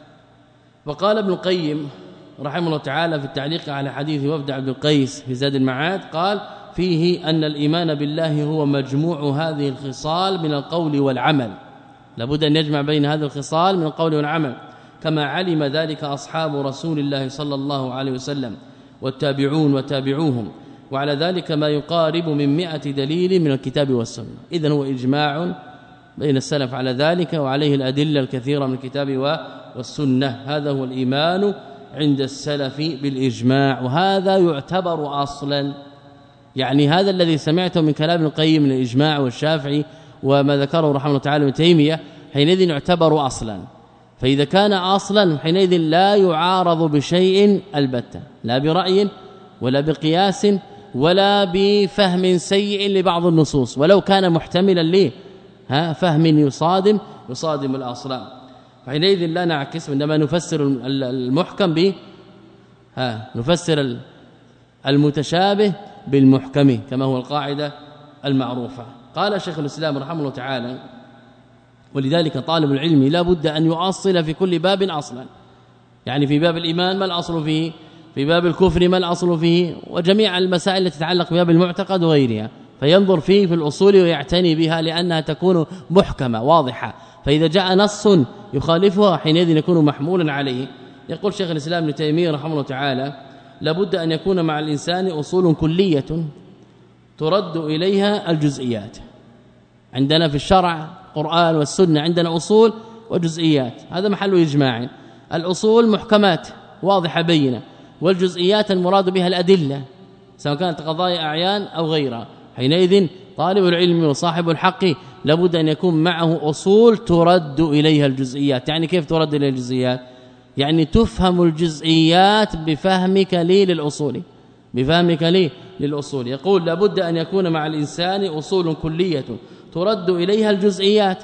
وقال ابن القيم رحمه الله تعالى في التعليق على حديث وفد عبد القيس في زاد المعاد قال فيه أن الإيمان بالله هو مجموع هذه الخصال من القول والعمل، لابد أن يجمع بين هذه الخصال من القول والعمل، كما علم ذلك أصحاب رسول الله صلى الله عليه وسلم والتابعون وتابعوهم، وعلى ذلك ما يقارب من مئة دليل من الكتاب والسنة. إذن هو إجماع بين السلف على ذلك، وعليه الأدلة الكثيرة من الكتاب والسنة. هذا هو الإيمان عند السلف بالإجماع، وهذا يعتبر أصلا. يعني هذا الذي سمعته من كلام ابن القيم من الإجماع والشافعي وما ذكره رحمه الله تعالى ابن تيمية حينئذ يعتبر أصلا. فإذا كان أصلا حينئذ لا يعارض بشيء البتة، لا برأي ولا بقياس ولا بفهم سيء لبعض النصوص، ولو كان محتملا له ها فهم يصادم يصادم الأصل. فحينئذ لا نعكس، عندما نفسر المحكم به ها نفسر المتشابه بالمحكم كما هو القاعدة المعروفة. قال شيخ الإسلام رحمه الله تعالى ولذلك طالب العلم لا بد أن يؤصل في كل باب أصلا، يعني في باب الإيمان ما الأصل فيه، في باب الكفر ما الأصل فيه، وجميع المسائل التي تتعلق بباب المعتقد وغيرها، فينظر فيه في الأصول ويعتني بها لأنها تكون محكمة واضحة. فإذا جاء نص يخالفها حينئذ يكون محمولا عليه. يقول شيخ الإسلام ابن تيمية رحمه الله تعالى لابد أن يكون مع الإنسان أصول كلية ترد إليها الجزئيات. عندنا في الشرع القرآن والسنة عندنا أصول وجزئيات، هذا محل إجماع. الأصول محكمات واضحة بينة، والجزئيات المراد بها الأدلة سواء كانت قضايا أعيان أو غيرها. حينئذ طالب العلم وصاحب الحق لابد أن يكون معه أصول ترد إليها الجزئيات. يعني كيف ترد إليها الجزئيات؟ يعني تفهم الجزئيات بفهمك لي للأصول، بفهمك لي للأصول. يقول لابد أن يكون مع الإنسان أصول كلية ترد إليها الجزئيات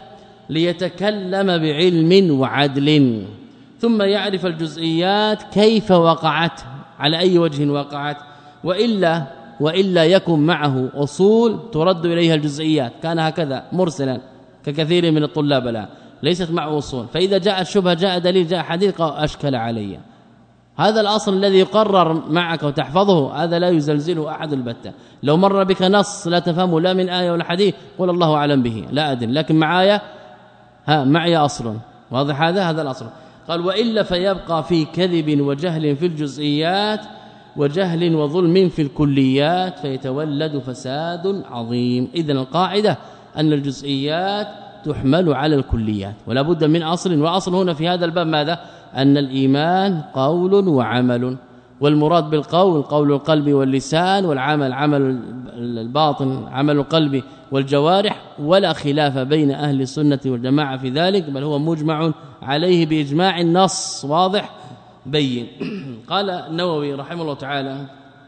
ليتكلم بعلم وعدل، ثم يعرف الجزئيات كيف وقعت، على أي وجه وقعت. وإلا وإلا يكن معه أصول ترد إليها الجزئيات، كان هكذا مرسلا ككثير من الطلاب، لا ليست معه أصول. فإذا جاءت شبهة جاء دليل جاء حديث أشكل علي. هذا الأصل الذي يقرر معك وتحفظه هذا لا يزلزله أحد البتة. لو مر بك نص لا تفهمه لا من آية ولا حديث قل الله أعلم به لا أدري، لكن معايا ها معي أصل واضح، هذا هذا الأصل. قال وإلا فيبقى في كذب وجهل في الجزئيات وجهل وظلم في الكليات فيتولد فساد عظيم. إذن القاعدة أن الجزئيات تحمل على الكليات ولا بد من أصل. وأصل هنا في هذا الباب ماذا؟ أن الإيمان قول وعمل، والمراد بالقول قول القلب واللسان، والعمل عمل الباطن عمل القلب والجوارح، ولا خلاف بين أهل السنة والجماعة في ذلك، بل هو مجمع عليه بإجماع النص واضح بين. قال النووي رحمه الله تعالى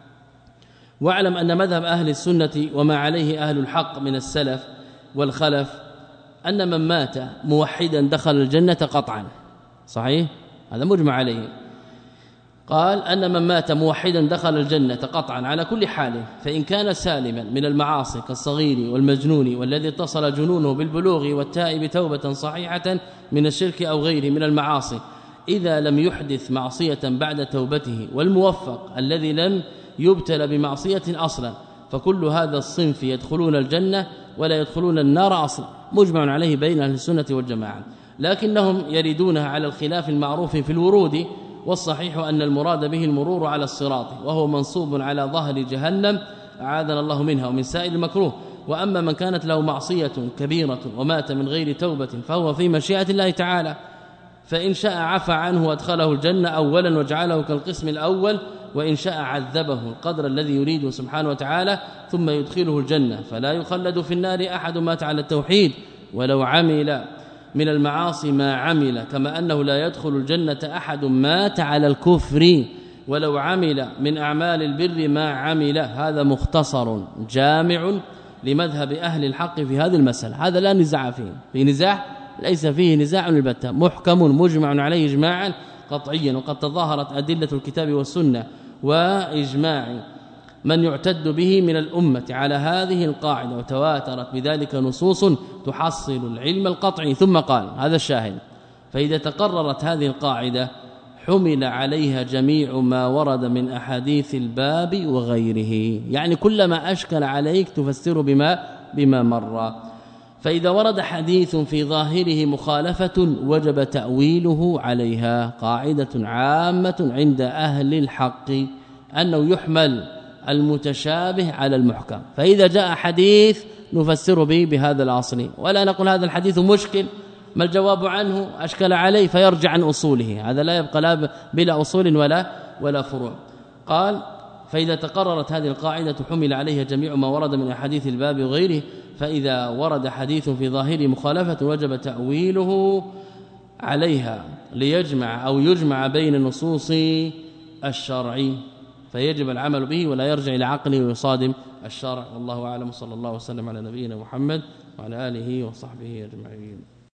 واعلم أن مذهب أهل السنة وما عليه أهل الحق من السلف والخلف أن من مات موحدا دخل الجنة قطعا، صحيح هذا مجمع عليه. قال أن من مات موحدا دخل الجنة قطعا على كل حال، فإن كان سالما من المعاصي كالصغير والمجنون والذي اتصل جنونه بالبلوغ والتائب توبة صحيحة من الشرك أو غيره من المعاصي إذا لم يحدث معصية بعد توبته، والموفق الذي لم يبتل بمعصية أصلا، فكل هذا الصنف يدخلون الجنة ولا يدخلون النار اصلا، مجمع عليه بين اهل السنه والجماعه، لكنهم يريدونها على الخلاف المعروف في الورود، والصحيح أن المراد به المرور على الصراط، وهو منصوب على ظهر جهنم أعاذنا الله منها ومن سائر المكروه. وأما من كانت له معصية كبيرة ومات من غير توبة فهو في مشيئة الله تعالى، فإن شاء عفى عنه وادخله الجنة أولا وجعله كالقسم الأول، وإن شاء عذبه القدر الذي يريده سبحانه وتعالى ثم يدخله الجنة، فلا يخلد في النار أحد مات على التوحيد ولو عمل من المعاصي ما عمل، كما أنه لا يدخل الجنة أحد مات على الكفر ولو عمل من أعمال البر ما عمل. هذا مختصر جامع لمذهب أهل الحق في هذه المسألة، هذا لا نزاع فيه، في نزاع ليس فيه نزاع البتة، محكم مجمع عليه إجماعا قطعيا، وقد تظاهرت أدلة الكتاب والسنة وإجماع من يعتد به من الأمة على هذه القاعدة، وتواترت بذلك نصوص تحصل العلم القطعي. ثم قال هذا الشاهد: فإذا تقررت هذه القاعدة حمل عليها جميع ما ورد من أحاديث الباب وغيره، يعني كلما أشكل عليك تفسر بما بما مر. فإذا ورد حديث في ظاهره مخالفة وجب تأويله عليها، قاعدة عامة عند أهل الحق أنه يحمل المتشابه على المحكم، فإذا جاء حديث نفسر به بهذا الأصل، ولا نقول هذا الحديث مشكل ما الجواب عنه أشكل عليه فيرجع عن أصوله، هذا لا يبقى لا بلا أصول ولا ولا فروع. قال: فإذا تقررت هذه القاعدة حمل عليها جميع ما ورد من أحاديث الباب وغيره، فإذا ورد حديث في ظاهره مخالفة وجب تأويله عليها ليجمع أو يجمع بين النصوص الشرعي، فيجب العمل به ولا يرجع إلى عقله ويصادم الشرع. والله أعلم، صلى الله وسلم على نبينا محمد وعلى آله وصحبه أجمعين.